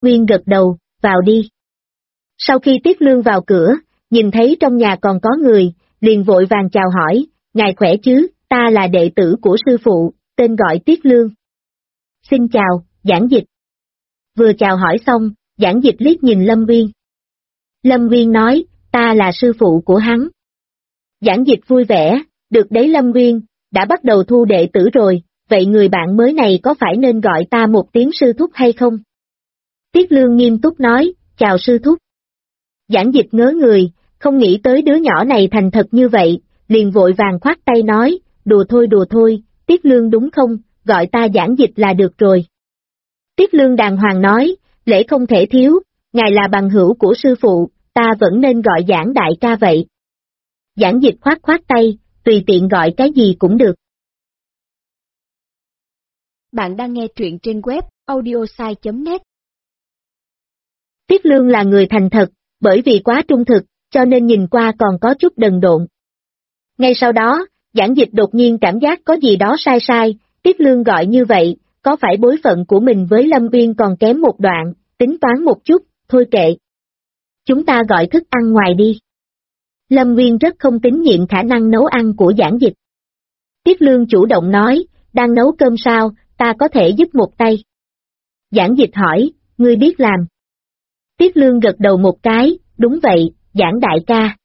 Nguyên gật đầu, vào đi. Sau khi Tiết Lương vào cửa, nhìn thấy trong nhà còn có người, liền vội vàng chào hỏi, ngài khỏe chứ, ta là đệ tử của sư phụ, tên gọi Tiết Lương. Xin chào, Giảng Dịch. Vừa chào hỏi xong, Giảng Dịch liếc nhìn Lâm Nguyên. Lâm Nguyên nói, ta là sư phụ của hắn. Giảng Dịch vui vẻ, được đấy Lâm Nguyên, đã bắt đầu thu đệ tử rồi, vậy người bạn mới này có phải nên gọi ta một tiếng sư thúc hay không? Tiết Lương nghiêm túc nói, chào sư thúc. Giảng Dịch ngớ người, không nghĩ tới đứa nhỏ này thành thật như vậy, liền vội vàng khoát tay nói, đùa thôi, Tiết Lương đúng không, gọi ta Giảng Dịch là được rồi. Tiết Lương đàng hoàng nói, lễ không thể thiếu, ngài là bằng hữu của sư phụ, ta vẫn nên gọi Giảng đại ca vậy. Giảng Dịch khoát tay, tùy tiện gọi cái gì cũng được. Bạn đang nghe truyện trên web audiosai.net. Tiết Lương là người thành thật, bởi vì quá trung thực, cho nên nhìn qua còn có chút đần độn. Ngay sau đó, Giảng Dịch đột nhiên cảm giác có gì đó sai, Tiết Lương gọi như vậy, có phải bối phận của mình với Lâm Nguyên còn kém một đoạn, tính toán một chút, thôi kệ. Chúng ta gọi thức ăn ngoài đi. Lâm Nguyên rất không tín nhiệm khả năng nấu ăn của Giảng Dịch. Tiết Lương chủ động nói, đang nấu cơm sao, ta có thể giúp một tay. Giảng Dịch hỏi, ngươi biết làm. Tiết Lương gật đầu một cái, đúng vậy, Giảng đại ca.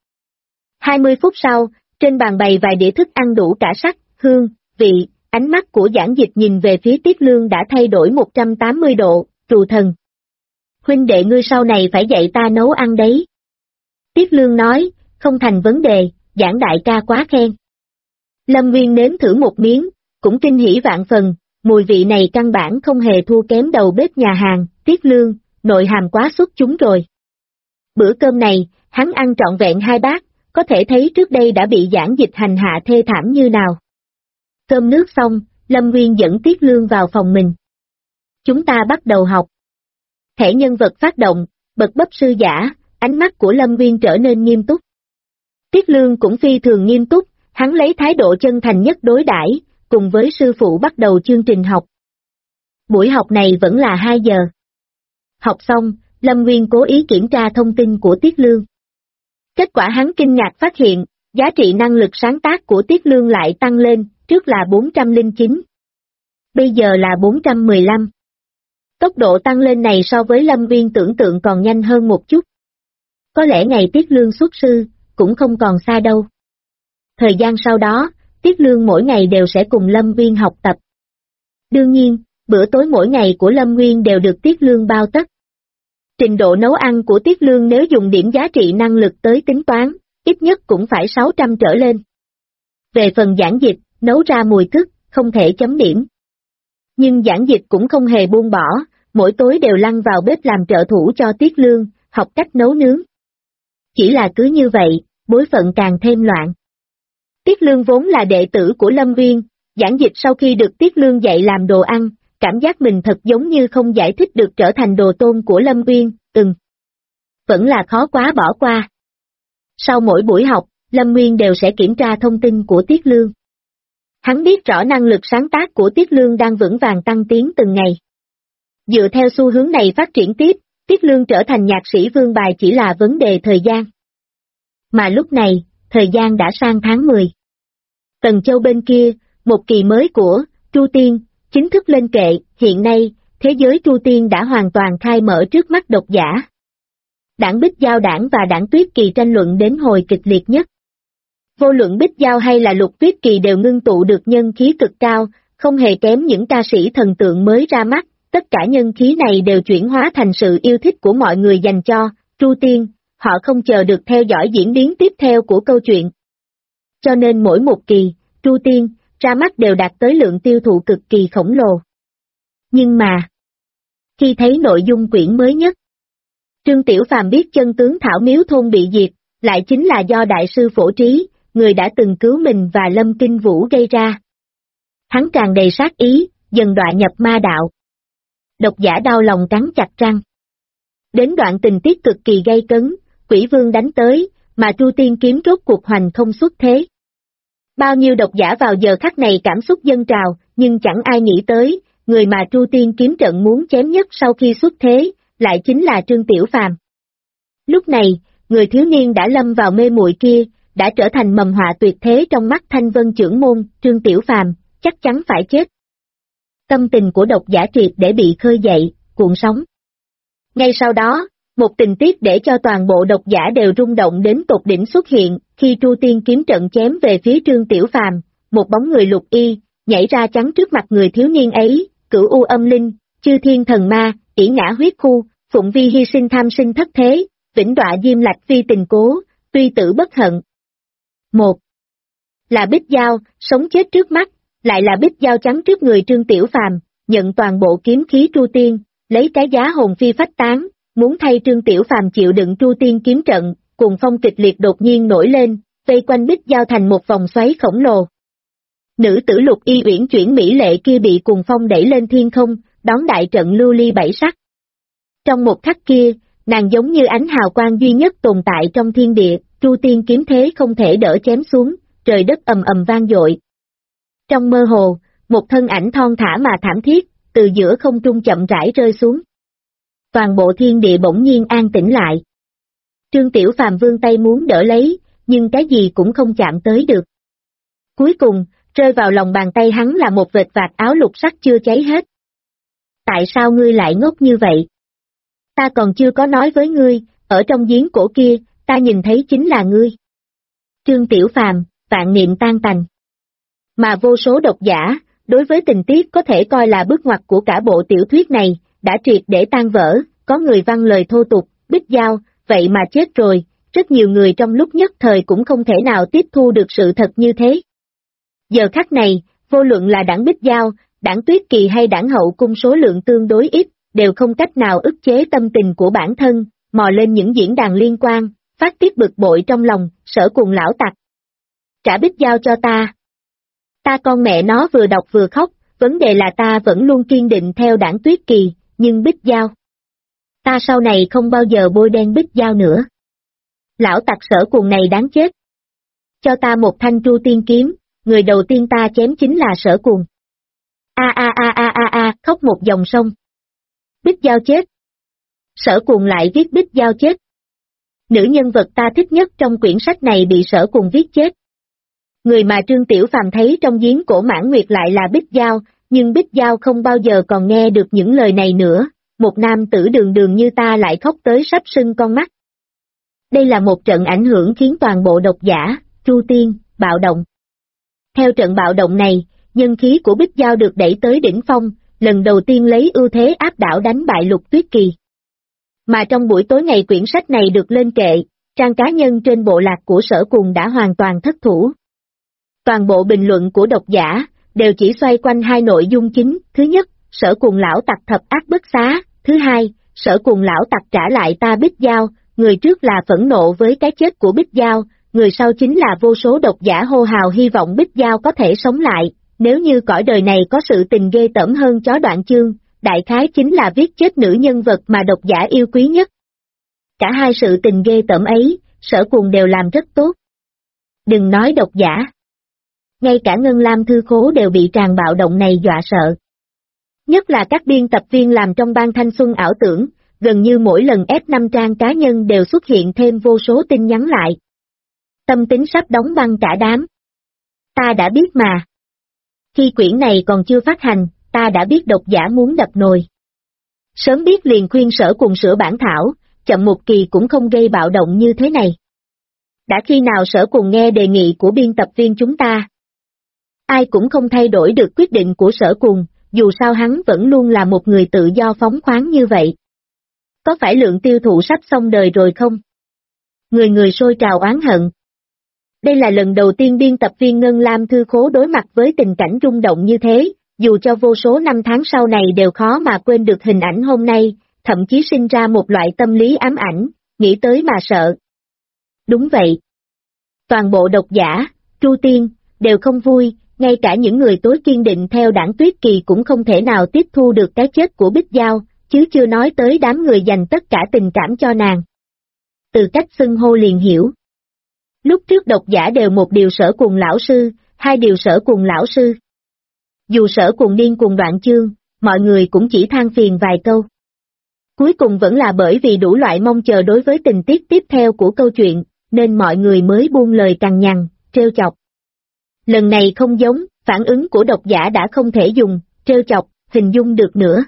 20 phút sau, trên bàn bày vài đĩa thức ăn đủ cả sắc, hương, vị, ánh mắt của Giảng Dịch nhìn về phía Tiết Lương đã thay đổi 180 độ, trù thần. Huynh đệ ngươi sau này phải dạy ta nấu ăn đấy. Tiết Lương nói, không thành vấn đề, Giảng đại ca quá khen. Lâm Nguyên nếm thử một miếng, cũng kinh hỉ vạn phần, mùi vị này căn bản không hề thua kém đầu bếp nhà hàng, Tiết Lương, nội hàm quá xuất chúng rồi. Bữa cơm này, hắn ăn trọn vẹn 2 bát, có thể thấy trước đây đã bị Giảng Dịch hành hạ thê thảm như nào. Cơm nước xong, Lâm Nguyên dẫn Tiết Lương vào phòng mình. Chúng ta bắt đầu học. Thẻ nhân vật phát động, bật bấp sư giả, ánh mắt của Lâm Nguyên trở nên nghiêm túc. Tiết Lương cũng phi thường nghiêm túc, hắn lấy thái độ chân thành nhất đối đãi, cùng với sư phụ bắt đầu chương trình học. Buổi học này vẫn là 2 giờ. Học xong, Lâm Nguyên cố ý kiểm tra thông tin của Tiết Lương. Kết quả hắn kinh ngạc phát hiện, giá trị năng lực sáng tác của Tiết Lương lại tăng lên, trước là 409. Bây giờ là 415. Tốc độ tăng lên này so với Lâm Nguyên tưởng tượng còn nhanh hơn một chút. Có lẽ ngày Tiết Lương xuất sư, cũng không còn xa đâu. Thời gian sau đó, Tiết Lương mỗi ngày đều sẽ cùng Lâm Nguyên học tập. Đương nhiên, bữa tối mỗi ngày của Lâm Nguyên đều được Tiết Lương bao tất. Trình độ nấu ăn của Tiết Lương nếu dùng điểm giá trị năng lực tới tính toán, ít nhất cũng phải 600 trở lên. Về phần Giảng Dịch, nấu ra mùi thức, không thể chấm điểm. Nhưng Giảng Dịch cũng không hề buông bỏ, mỗi tối đều lăn vào bếp làm trợ thủ cho Tiết Lương, học cách nấu nướng. Chỉ là cứ như vậy, bối phận càng thêm loạn. Tiết Lương vốn là đệ tử của Lâm Nguyên, Giảng Dịch sau khi được Tiết Lương dạy làm đồ ăn, cảm giác mình thật giống như không giải thích được trở thành đồ tôn của Lâm Nguyên, vẫn là khó quá bỏ qua. Sau mỗi buổi học, Lâm Nguyên đều sẽ kiểm tra thông tin của Tiết Lương. Hắn biết rõ năng lực sáng tác của Tiết Lương đang vững vàng tăng tiến từng ngày. Dựa theo xu hướng này phát triển tiếp, Tiết Lương trở thành nhạc sĩ vương bài chỉ là vấn đề thời gian. Mà lúc này, thời gian đã sang tháng 10. Tần Châu bên kia, một kỳ mới của Tru Tiên chính thức lên kệ, hiện nay, thế giới Tru Tiên đã hoàn toàn khai mở trước mắt độc giả. Đảng Bích Giao đảng và đảng Tuyết Kỳ tranh luận đến hồi kịch liệt nhất. Vô luận Bích Giao hay là Lục Tuyết Kỳ đều ngưng tụ được nhân khí cực cao, không hề kém những ca sĩ thần tượng mới ra mắt, tất cả nhân khí này đều chuyển hóa thành sự yêu thích của mọi người dành cho Tru Tiên, họ không chờ được theo dõi diễn biến tiếp theo của câu chuyện. Cho nên mỗi một kỳ, Tru Tiên, ra mắt đều đạt tới lượng tiêu thụ cực kỳ khổng lồ. Nhưng mà, khi thấy nội dung quyển mới nhất, Trương Tiểu Phàm biết chân tướng Thảo Miếu Thôn bị diệt, lại chính là do Đại sư Phổ Trí, người đã từng cứu mình và Lâm Kinh Vũ gây ra. Hắn tràn đầy sát ý, dần đọa nhập ma đạo. Độc giả đau lòng cắn chặt răng. Đến đoạn tình tiết cực kỳ gay cấn, Quỷ Vương đánh tới, mà Tru Tiên kiếm rốt cuộc hoành không xuất thế. Bao nhiêu độc giả vào giờ khắc này cảm xúc dâng trào, nhưng chẳng ai nghĩ tới, người mà Tru Tiên kiếm trận muốn chém nhất sau khi xuất thế, lại chính là Trương Tiểu Phàm. Lúc này, người thiếu niên đã lâm vào mê muội kia, đã trở thành mầm họa tuyệt thế trong mắt Thanh Vân trưởng môn, Trương Tiểu Phàm, chắc chắn phải chết. Tâm tình của độc giả triệt để bị khơi dậy, cuộn sóng. Ngay sau đó, một tình tiết để cho toàn bộ độc giả đều rung động đến tột đỉnh xuất hiện, khi Tru Tiên kiếm trận chém về phía Trương Tiểu Phàm, một bóng người lục y, nhảy ra chắn trước mặt người thiếu niên ấy, Cửu U âm linh, Chư Thiên thần ma, ỷ ngã huyết khu, Phụng Vi hy sinh tham sinh thất thế, vĩnh đọa diêm lạch phi tình cố, tuy tử bất hận. Một là Bích Giao, sống chết trước mắt, lại là Bích Giao chắn trước người Trương Tiểu Phàm, nhận toàn bộ kiếm khí Tru Tiên, lấy cái giá hồn phi phách tán, muốn thay Trương Tiểu Phàm chịu đựng Tru Tiên kiếm trận, cuồng phong kịch liệt đột nhiên nổi lên, vây quanh Bích Giao thành một vòng xoáy khổng lồ. Nữ tử lục y uyển chuyển mỹ lệ kia bị cuồng phong đẩy lên thiên không, đón đại trận lưu ly bảy sắc. Trong một khắc kia, nàng giống như ánh hào quang duy nhất tồn tại trong thiên địa, Tru Tiên kiếm thế không thể đỡ chém xuống, trời đất ầm ầm vang dội. Trong mơ hồ, một thân ảnh thon thả mà thảm thiết, từ giữa không trung chậm rãi rơi xuống. Toàn bộ thiên địa bỗng nhiên an tĩnh lại. Trương Tiểu Phàm vươn tay muốn đỡ lấy, nhưng cái gì cũng không chạm tới được. Cuối cùng, rơi vào lòng bàn tay hắn là một vệt vạt áo lục sắc chưa cháy hết. Tại sao ngươi lại ngốc như vậy? Ta còn chưa có nói với ngươi, ở trong giếng cổ kia, ta nhìn thấy chính là ngươi. Trương Tiểu Phàm, vạn niệm tan tành. Mà vô số độc giả, đối với tình tiết có thể coi là bước ngoặt của cả bộ tiểu thuyết này, đã triệt để tan vỡ, có người văng lời thô tục, Bích Giao, vậy mà chết rồi, rất nhiều người trong lúc nhất thời cũng không thể nào tiếp thu được sự thật như thế. Giờ khắc này, vô luận là đảng Bích Giao, đảng Tuyết Kỳ hay đảng Hậu Cung số lượng tương đối ít, đều không cách nào ức chế tâm tình của bản thân, mò lên những diễn đàn liên quan, phát tiết bực bội trong lòng, Sở Cùng lão tặc. Trả Bích Giao cho ta. Ta con mẹ nó vừa đọc vừa khóc, vấn đề là ta vẫn luôn kiên định theo đảng Tuyết Kỳ, nhưng Bích Giao. Ta sau này không bao giờ bôi đen Bích Giao nữa. Lão tặc Sở Cùng này đáng chết. Cho ta một thanh Tru Tiên kiếm, người đầu tiên ta chém chính là Sở Cùng. Khóc một dòng sông. Bích Giao chết. Sở Cùng lại viết Bích Giao chết. Nữ nhân vật ta thích nhất trong quyển sách này bị Sở Cùng viết chết. Người mà Trương Tiểu Phàm thấy trong giếng cổ Mãn Nguyệt lại là Bích Giao, nhưng Bích Giao không bao giờ còn nghe được những lời này nữa, một nam tử đường đường như ta lại khóc tới sắp sưng con mắt. Đây là một trận ảnh hưởng khiến toàn bộ độc giả, Tru Tiên, bạo động. Theo trận bạo động này, nhân khí của Bích Giao được đẩy tới đỉnh phong, lần đầu tiên lấy ưu thế áp đảo đánh bại Lục Tuyết Kỳ. Mà trong buổi tối ngày quyển sách này được lên kệ, trang cá nhân trên bộ lạc của Sở Cùng đã hoàn toàn thất thủ. Toàn bộ bình luận của độc giả, đều chỉ xoay quanh hai nội dung chính, thứ nhất, Sở Cùng lão tặc thập ác bất xá, thứ hai, Sở Cùng lão tặc trả lại ta Bích Giao, người trước là phẫn nộ với cái chết của Bích Giao, người sau chính là vô số độc giả hô hào hy vọng Bích Giao có thể sống lại, nếu như cõi đời này có sự tình ghê tởm hơn chó đoạn chương, đại khái chính là viết chết nữ nhân vật mà độc giả yêu quý nhất. Cả hai sự tình ghê tởm ấy, Sở Cùng đều làm rất tốt. Đừng nói độc giả. Ngay cả Ngân Lam Thư Khố đều bị tràn bạo động này dọa sợ. Nhất là các biên tập viên làm trong ban thanh xuân ảo tưởng, gần như mỗi lần ép 5 trang cá nhân đều xuất hiện thêm vô số tin nhắn lại. Tâm tính sắp đóng băng cả đám. Ta đã biết mà. Khi quyển này còn chưa phát hành, ta đã biết độc giả muốn đập nồi. Sớm biết liền khuyên Sở Cùng sửa bản thảo, chậm một kỳ cũng không gây bạo động như thế này. Đã khi nào Sở Cùng nghe đề nghị của biên tập viên chúng ta? Ai cũng không thay đổi được quyết định của Sở Cùng, dù sao hắn vẫn luôn là một người tự do phóng khoáng như vậy. Có phải lượng tiêu thụ sắp xong đời rồi không? Người người sôi trào oán hận. Đây là lần đầu tiên biên tập viên Ngân Lam Thư Khố đối mặt với tình cảnh rung động như thế, dù cho vô số năm tháng sau này đều khó mà quên được hình ảnh hôm nay, thậm chí sinh ra một loại tâm lý ám ảnh, nghĩ tới mà sợ. Đúng vậy. Toàn bộ độc giả, Tru Tiên, đều không vui, ngay cả những người tối kiên định theo đảng Tuyết Kỳ cũng không thể nào tiếp thu được cái chết của Bích Giao, chứ chưa nói tới đám người dành tất cả tình cảm cho nàng. Từ cách xưng hô liền hiểu. Lúc trước độc giả đều một điều Sở Cùng lão sư, hai điều Sở Cùng lão sư. Dù Sở Cùng điên cuồng đoạn chương, mọi người cũng chỉ than phiền vài câu. Cuối cùng vẫn là bởi vì đủ loại mong chờ đối với tình tiết tiếp theo của câu chuyện, nên mọi người mới buông lời cằn nhằn, trêu chọc. Lần này không giống, phản ứng của độc giả đã không thể dùng, trêu chọc, hình dung được nữa.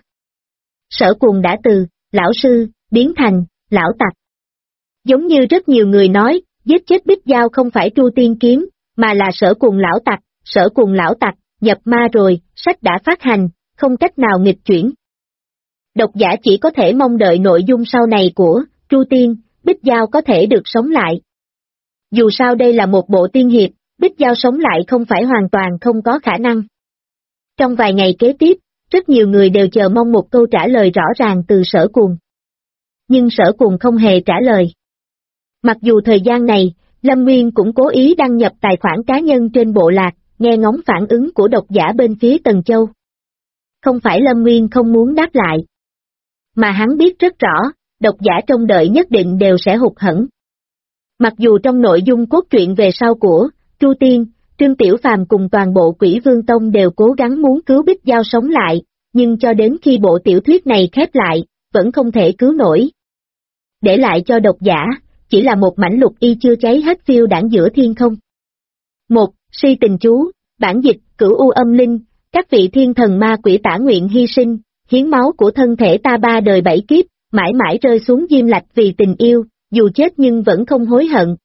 Sở Cuồng đã từ, lão sư, biến thành, lão tặc. Giống như rất nhiều người nói, giết chết Bích Giao không phải Tru Tiên Kiếm, mà là Sở Cuồng lão tặc, Sở Cuồng lão tặc, nhập ma rồi, sách đã phát hành, không cách nào nghịch chuyển. Độc giả chỉ có thể mong đợi nội dung sau này của Tru Tiên, Bích Giao có thể được sống lại. Dù sao đây là một bộ tiên hiệp, Bích Giao sống lại không phải hoàn toàn không có khả năng. Trong vài ngày kế tiếp, rất nhiều người đều chờ mong một câu trả lời rõ ràng từ Sở Cuồng. Nhưng Sở Cuồng không hề trả lời. Mặc dù thời gian này, Lâm Nguyên cũng cố ý đăng nhập tài khoản cá nhân trên bộ lạc, nghe ngóng phản ứng của độc giả bên phía Tần Châu. Không phải Lâm Nguyên không muốn đáp lại, mà hắn biết rất rõ, độc giả trông đợi nhất định đều sẽ hụt hẫng. Mặc dù trong nội dung cốt truyện về sau của Tru Tiên, Trương Tiểu Phàm cùng toàn bộ Quỷ Vương Tông đều cố gắng muốn cứu Bích Giao sống lại, nhưng cho đến khi bộ tiểu thuyết này khép lại, vẫn không thể cứu nổi. Để lại cho độc giả, chỉ là một mảnh lục y chưa cháy hết phiêu đãng giữa thiên không. Một, si tình chú, bản dịch, Cửu U Âm Linh, các vị thiên thần ma quỷ tả nguyện hy sinh, hiến máu của thân thể ta 3 đời 7 kiếp, mãi mãi rơi xuống diêm lạch vì tình yêu, dù chết nhưng vẫn không hối hận.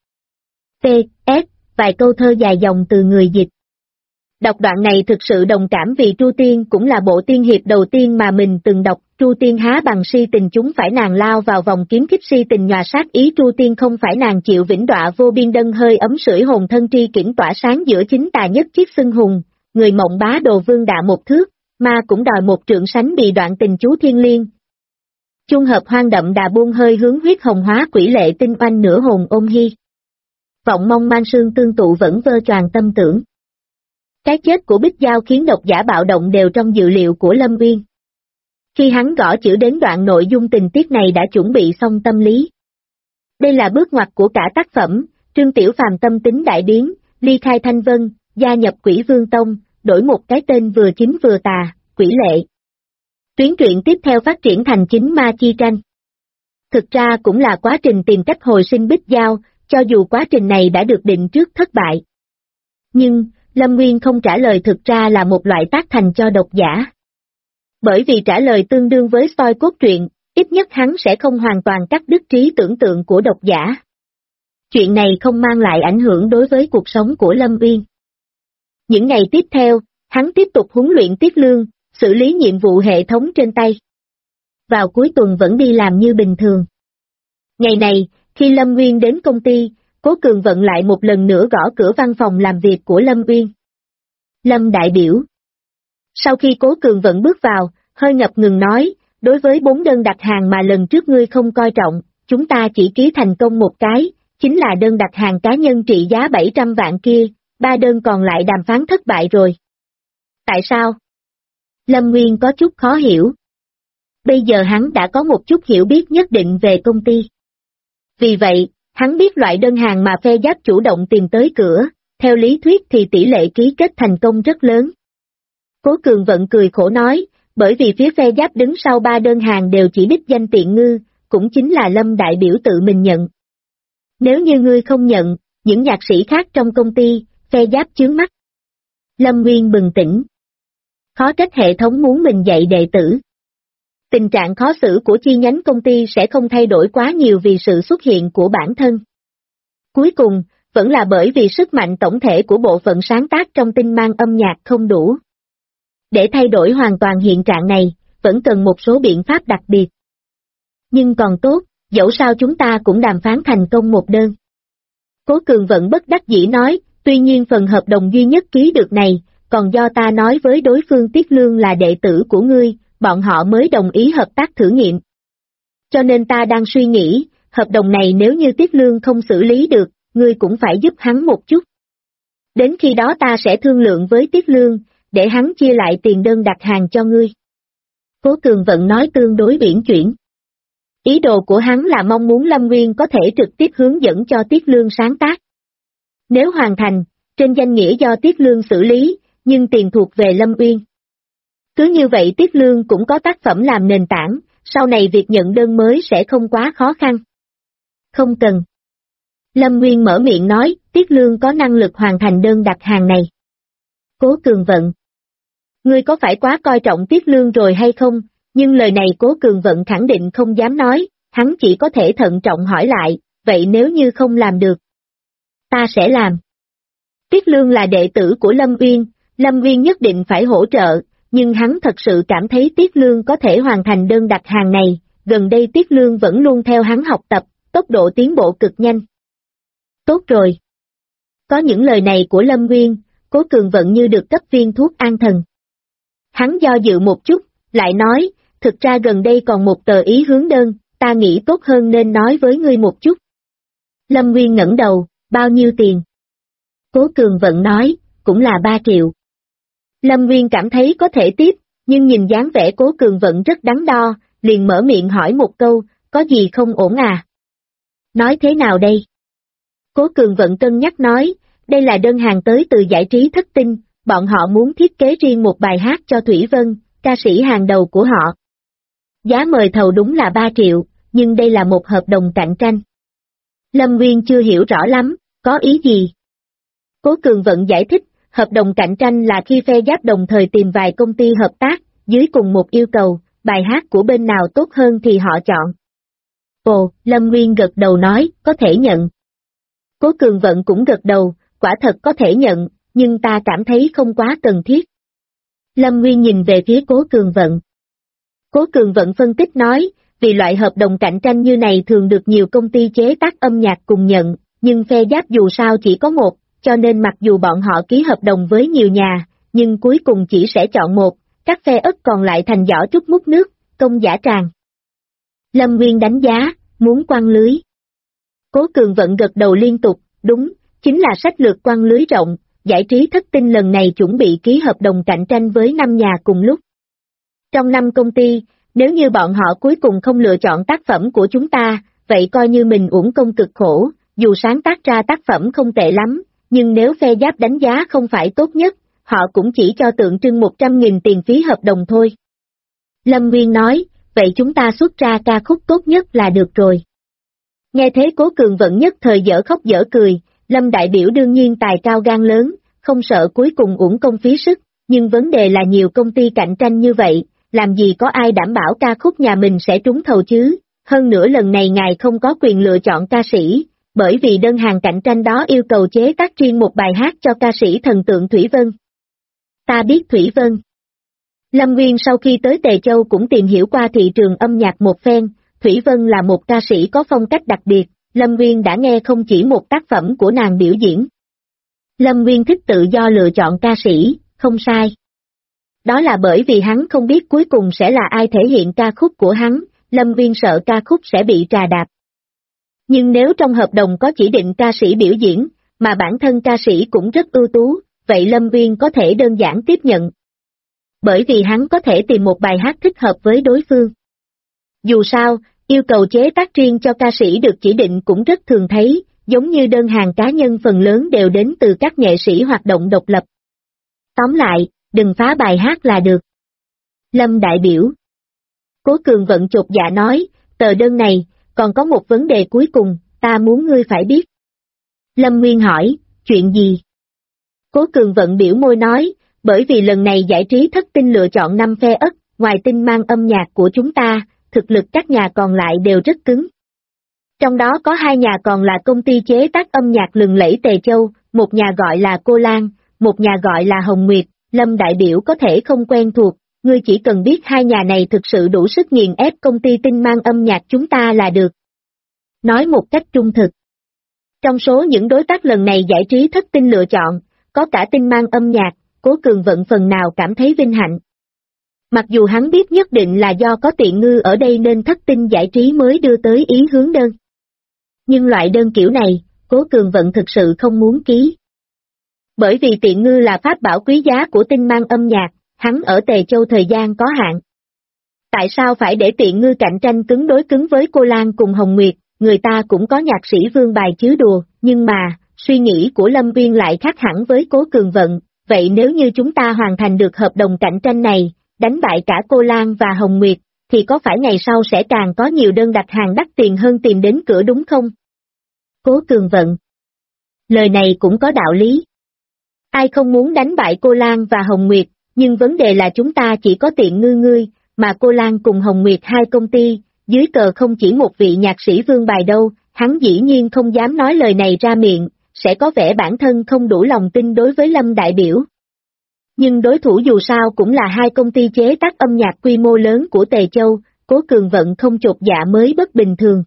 T.S. Vài câu thơ dài dòng từ người dịch. Đọc đoạn này thực sự đồng cảm vì Tru Tiên cũng là bộ tiên hiệp đầu tiên mà mình từng đọc. Tru Tiên há bằng si tình chúng phải nàng lao vào vòng kiếm kiếp si tình nhòa sát ý. Tru Tiên không phải nàng chịu vĩnh đọa vô biên đân hơi ấm sưởi hồn thân tri kỷ tỏa sáng giữa chính tà nhất chiếc xưng hùng, người mộng bá đồ vương đạ một thước, mà cũng đòi một trượng sánh bị đoạn tình chú thiên liêng. Chung hợp hoang đậm đà buông hơi hướng huyết hồng hóa quỷ lệ tinh oanh nửa hồn ôm hy. Vọng mong man sương tương tụ vẫn vơ choàng tâm tưởng. Cái chết của Bích Giao khiến độc giả bạo động đều trong dự liệu của Lâm Uyên. Khi hắn gõ chữ đến đoạn nội dung tình tiết này đã chuẩn bị xong tâm lý. Đây là bước ngoặt của cả tác phẩm, Trương Tiểu Phàm tâm tính đại biến, ly khai Thanh Vân, gia nhập Quỷ Vương Tông, đổi một cái tên vừa chính vừa tà, Quỷ Lệ. Tuyến truyện tiếp theo phát triển thành chính ma chi tranh. Thực ra cũng là quá trình tìm cách hồi sinh Bích Giao, cho dù quá trình này đã được định trước thất bại. Nhưng, Lâm Nguyên không trả lời thực ra là một loại tác thành cho độc giả. Bởi vì trả lời tương đương với spoil cốt truyện, ít nhất hắn sẽ không hoàn toàn cắt đứt trí tưởng tượng của độc giả. Chuyện này không mang lại ảnh hưởng đối với cuộc sống của Lâm Uyên. Những ngày tiếp theo, hắn tiếp tục huấn luyện Tiết Lương, xử lý nhiệm vụ hệ thống trên tay. Vào cuối tuần vẫn đi làm như bình thường. Ngày này, khi Lâm Uyên đến công ty, Cố Cường Vận lại một lần nữa gõ cửa văn phòng làm việc của Lâm Uyên. Lâm đại biểu. Sau khi Cố Cường Vận bước vào, hơi ngập ngừng nói, đối với 4 đơn đặt hàng mà lần trước ngươi không coi trọng, chúng ta chỉ ký thành công một cái, chính là đơn đặt hàng cá nhân trị giá 700 vạn kia, 3 đơn còn lại đàm phán thất bại rồi. Tại sao? Lâm Nguyên có chút khó hiểu. Bây giờ hắn đã có một chút hiểu biết nhất định về công ty. Vì vậy, hắn biết loại đơn hàng mà phe giáp chủ động tìm tới cửa, theo lý thuyết thì tỷ lệ ký kết thành công rất lớn. Cố Cường Vận cười khổ nói, bởi vì phía phe giáp đứng sau 3 đơn hàng đều chỉ đích danh Tiện Ngư, cũng chính là Lâm đại biểu tự mình nhận. Nếu như ngươi không nhận, những nhạc sĩ khác trong công ty, phe giáp chướng mắt. Lâm Nguyên bừng tỉnh. Khó trách hệ thống muốn mình dạy đệ tử. Tình trạng khó xử của chi nhánh công ty sẽ không thay đổi quá nhiều vì sự xuất hiện của bản thân. Cuối cùng, vẫn là bởi vì sức mạnh tổng thể của bộ phận sáng tác trong tinh mang âm nhạc không đủ. Để thay đổi hoàn toàn hiện trạng này, vẫn cần một số biện pháp đặc biệt. Nhưng còn tốt, dẫu sao chúng ta cũng đàm phán thành công một đơn. Cố Cường Vận bất đắc dĩ nói, tuy nhiên phần hợp đồng duy nhất ký được này, còn do ta nói với đối phương Tiết Lương là đệ tử của ngươi, bọn họ mới đồng ý hợp tác thử nghiệm. Cho nên ta đang suy nghĩ, hợp đồng này nếu như Tiết Lương không xử lý được, ngươi cũng phải giúp hắn một chút. Đến khi đó ta sẽ thương lượng với Tiết Lương, để hắn chia lại tiền đơn đặt hàng cho ngươi. Cố Cường Vận nói tương đối uyển chuyển. Ý đồ của hắn là mong muốn Lâm Nguyên có thể trực tiếp hướng dẫn cho Tiết Lương sáng tác. Nếu hoàn thành, trên danh nghĩa do Tiết Lương xử lý, nhưng tiền thuộc về Lâm Uyên. Cứ như vậy Tiết Lương cũng có tác phẩm làm nền tảng, sau này việc nhận đơn mới sẽ không quá khó khăn. Không cần. Lâm Nguyên mở miệng nói, Tiết Lương có năng lực hoàn thành đơn đặt hàng này. Cố Cường Vận. Ngươi có phải quá coi trọng Tiết Lương rồi hay không, nhưng lời này Cố Cường Vận khẳng định không dám nói, hắn chỉ có thể thận trọng hỏi lại, vậy nếu như không làm được? Ta sẽ làm. Tiết Lương là đệ tử của Lâm Uyên nhất định phải hỗ trợ, nhưng hắn thật sự cảm thấy Tiết Lương có thể hoàn thành đơn đặt hàng này, gần đây Tiết Lương vẫn luôn theo hắn học tập, tốc độ tiến bộ cực nhanh. Tốt rồi. Có những lời này của Lâm Nguyên, Cố Cường Vận như được cấp viên thuốc an thần. Hắn do dự một chút, lại nói, thực ra gần đây còn một tờ ý hướng đơn, ta nghĩ tốt hơn nên nói với ngươi một chút. Lâm Nguyên ngẩng đầu, bao nhiêu tiền? Cố Cường Vận nói, cũng là 3 triệu. Lâm Nguyên cảm thấy có thể tiếp, nhưng nhìn dáng vẻ Cố Cường Vận rất đắn đo, liền mở miệng hỏi một câu, có gì không ổn à? Nói thế nào đây? Cố Cường Vận cân nhắc nói, đây là đơn hàng tới từ giải trí Thất Tinh, bọn họ muốn thiết kế riêng một bài hát cho Thủy Vân, ca sĩ hàng đầu của họ. Giá mời thầu đúng là 3 triệu, nhưng đây là một hợp đồng cạnh tranh. Lâm Nguyên chưa hiểu rõ lắm, có ý gì? Cố Cường Vận giải thích, hợp đồng cạnh tranh là khi phe giáp đồng thời tìm vài công ty hợp tác, dưới cùng một yêu cầu, bài hát của bên nào tốt hơn thì họ chọn. Ồ, Lâm Nguyên gật đầu nói, có thể nhận. Cố Cường Vận cũng gật đầu, quả thật có thể nhận, nhưng ta cảm thấy không quá cần thiết. Lâm Nguyên nhìn về phía Cố Cường Vận. Cố Cường Vận phân tích nói, vì loại hợp đồng cạnh tranh như này thường được nhiều công ty chế tác âm nhạc cùng nhận, nhưng phe giáp dù sao chỉ có một, cho nên mặc dù bọn họ ký hợp đồng với nhiều nhà, nhưng cuối cùng chỉ sẽ chọn một, các phe ất còn lại thành giỏ trút múc nước, công giả tràng. Lâm Nguyên đánh giá, muốn quăng lưới. Cố Cường Vận gật đầu liên tục, đúng, chính là sách lược quăng lưới rộng, giải trí Thất Tinh lần này chuẩn bị ký hợp đồng cạnh tranh với 5 nhà cùng lúc. Trong 5 công ty, nếu như bọn họ cuối cùng không lựa chọn tác phẩm của chúng ta, vậy coi như mình uổng công cực khổ, dù sáng tác ra tác phẩm không tệ lắm, nhưng nếu phe giáp đánh giá không phải tốt nhất, họ cũng chỉ cho tượng trưng 100.000 tiền phí hợp đồng thôi. Lâm Nguyên nói, vậy chúng ta xuất ra ca khúc tốt nhất là được rồi. Nghe thế Cố Cường Vận nhất thời dở khóc dở cười, Lâm đại biểu đương nhiên tài cao gan lớn, không sợ cuối cùng uổng công phí sức, nhưng vấn đề là nhiều công ty cạnh tranh như vậy, làm gì có ai đảm bảo ca khúc nhà mình sẽ trúng thầu chứ, hơn nữa lần này ngài không có quyền lựa chọn ca sĩ, bởi vì đơn hàng cạnh tranh đó yêu cầu chế tác riêng một bài hát cho ca sĩ thần tượng Thủy Vân. Ta biết Thủy Vân. Lâm Nguyên sau khi tới Tề Châu cũng tìm hiểu qua thị trường âm nhạc một phen, Thủy Vân là một ca sĩ có phong cách đặc biệt, Lâm Nguyên đã nghe không chỉ một tác phẩm của nàng biểu diễn. Lâm Nguyên thích tự do lựa chọn ca sĩ, không sai. Đó là bởi vì hắn không biết cuối cùng sẽ là ai thể hiện ca khúc của hắn, Lâm Nguyên sợ ca khúc sẽ bị trà đạp. Nhưng nếu trong hợp đồng có chỉ định ca sĩ biểu diễn, mà bản thân ca sĩ cũng rất ưu tú, vậy Lâm Nguyên có thể đơn giản tiếp nhận. Bởi vì hắn có thể tìm một bài hát thích hợp với đối phương. Dù sao, yêu cầu chế tác riêng cho ca sĩ được chỉ định cũng rất thường thấy, giống như đơn hàng cá nhân phần lớn đều đến từ các nghệ sĩ hoạt động độc lập. Tóm lại, đừng phá bài hát là được. Lâm đại biểu. Cố Cường Vận chột dạ nói, tờ đơn này, còn có một vấn đề cuối cùng, ta muốn ngươi phải biết. Lâm Nguyên hỏi, chuyện gì? Cố Cường Vận biểu môi nói, bởi vì lần này giải trí Thất Tinh lựa chọn 5 phe ất, ngoài Tinh mang âm nhạc của chúng ta, thực lực các nhà còn lại đều rất cứng. Trong đó có 2 nhà còn là công ty chế tác âm nhạc lừng lẫy Tề Châu, một nhà gọi là Cô Lan, một nhà gọi là Hồng Nguyệt, Lâm đại biểu có thể không quen thuộc, ngươi chỉ cần biết 2 nhà này thực sự đủ sức nghiền ép công ty Tinh mang âm nhạc chúng ta là được. Nói một cách trung thực. Trong số những đối tác lần này giải trí Thất Tinh lựa chọn, có cả Tinh mang âm nhạc, Cố Cường Vận phần nào cảm thấy vinh hạnh. Mặc dù hắn biết nhất định là do có Tiện Ngư ở đây nên Thất Tinh giải trí mới đưa tới ý hướng đơn. Nhưng loại đơn kiểu này, Cố Cường Vận thực sự không muốn ký. Bởi vì Tiện Ngư là pháp bảo quý giá của Tinh mang âm nhạc, hắn ở Tề Châu thời gian có hạn. Tại sao phải để Tiện Ngư cạnh tranh cứng đối cứng với Cô Lan cùng Hồng Nguyệt, người ta cũng có nhạc sĩ vương bài chứ đùa, nhưng mà, suy nghĩ của Lâm Nguyên lại khác hẳn với Cố Cường Vận, vậy nếu như chúng ta hoàn thành được hợp đồng cạnh tranh này, đánh bại cả Cô Lan và Hồng Nguyệt, thì có phải ngày sau sẽ càng có nhiều đơn đặt hàng đắt tiền hơn tìm đến cửa đúng không? Cố Cường Vận. Lời này cũng có đạo lý. Ai không muốn đánh bại cô Lan và Hồng Nguyệt, nhưng vấn đề là chúng ta chỉ có tiện ngư ngươi, mà cô Lan cùng Hồng Nguyệt hai công ty, dưới cờ không chỉ một vị nhạc sĩ vương bài đâu, hắn dĩ nhiên không dám nói lời này ra miệng, sẽ có vẻ bản thân không đủ lòng tin đối với Lâm đại biểu. Nhưng đối thủ dù sao cũng là hai công ty chế tác âm nhạc quy mô lớn của Tề Châu, Cố Cường Vận không chột dạ mới bất bình thường.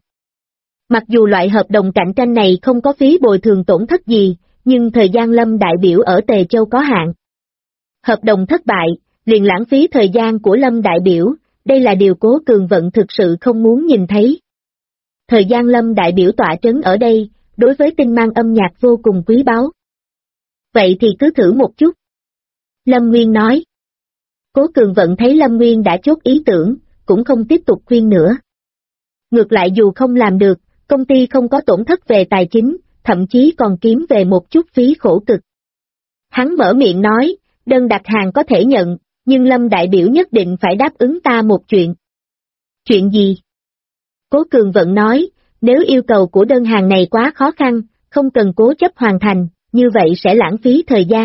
Mặc dù loại hợp đồng cạnh tranh này không có phí bồi thường tổn thất gì, nhưng thời gian Lâm đại biểu ở Tề Châu có hạn. Hợp đồng thất bại, liền lãng phí thời gian của Lâm đại biểu, đây là điều Cố Cường Vận thực sự không muốn nhìn thấy. Thời gian Lâm đại biểu tọa trấn ở đây, đối với tinh mang âm nhạc vô cùng quý báu. Vậy thì cứ thử một chút. Lâm Nguyên nói. Cố Cường Vận thấy Lâm Nguyên đã chốt ý tưởng, cũng không tiếp tục khuyên nữa. Ngược lại dù không làm được, công ty không có tổn thất về tài chính, thậm chí còn kiếm về một chút phí khổ cực. Hắn mở miệng nói, đơn đặt hàng có thể nhận, nhưng Lâm đại biểu nhất định phải đáp ứng ta một chuyện. Chuyện gì? Cố Cường Vận nói, nếu yêu cầu của đơn hàng này quá khó khăn, không cần cố chấp hoàn thành, như vậy sẽ lãng phí thời gian.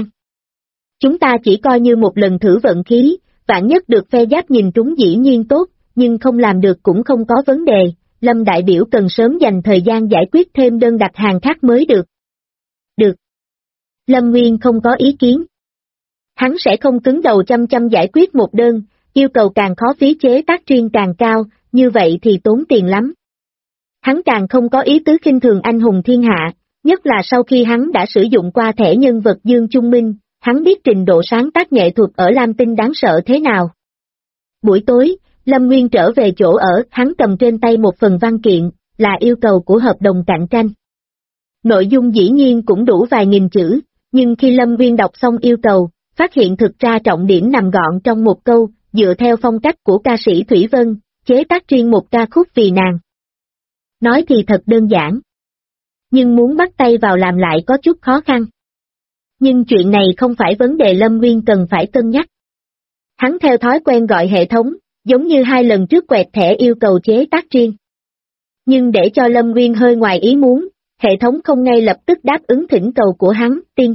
Chúng ta chỉ coi như một lần thử vận khí, vạn nhất được phe giáp nhìn trúng dĩ nhiên tốt, nhưng không làm được cũng không có vấn đề, Lâm đại biểu cần sớm dành thời gian giải quyết thêm đơn đặt hàng khác mới được. Được. Lâm Nguyên không có ý kiến. Hắn sẽ không cứng đầu chăm giải quyết một đơn, yêu cầu càng khó phí chế tác riêng càng cao, như vậy thì tốn tiền lắm. Hắn càng không có ý tứ khinh thường anh hùng thiên hạ, nhất là sau khi hắn đã sử dụng qua thẻ nhân vật Dương Trung Minh, hắn biết trình độ sáng tác nghệ thuật ở Lam Tinh đáng sợ thế nào. Buổi tối, Lâm Nguyên trở về chỗ ở, hắn cầm trên tay một phần văn kiện, là yêu cầu của hợp đồng cạnh tranh. Nội dung dĩ nhiên cũng đủ vài nghìn chữ, nhưng khi Lâm Nguyên đọc xong yêu cầu, phát hiện thực ra trọng điểm nằm gọn trong một câu, dựa theo phong cách của ca sĩ Thủy Vân, chế tác riêng một ca khúc vì nàng. Nói thì thật đơn giản. Nhưng muốn bắt tay vào làm lại có chút khó khăn. Nhưng chuyện này không phải vấn đề Lâm Nguyên cần phải cân nhắc. Hắn theo thói quen gọi hệ thống, giống như hai lần trước quẹt thẻ yêu cầu chế tác riêng. Nhưng để cho Lâm Nguyên hơi ngoài ý muốn, hệ thống không ngay lập tức đáp ứng thỉnh cầu của hắn, tiên.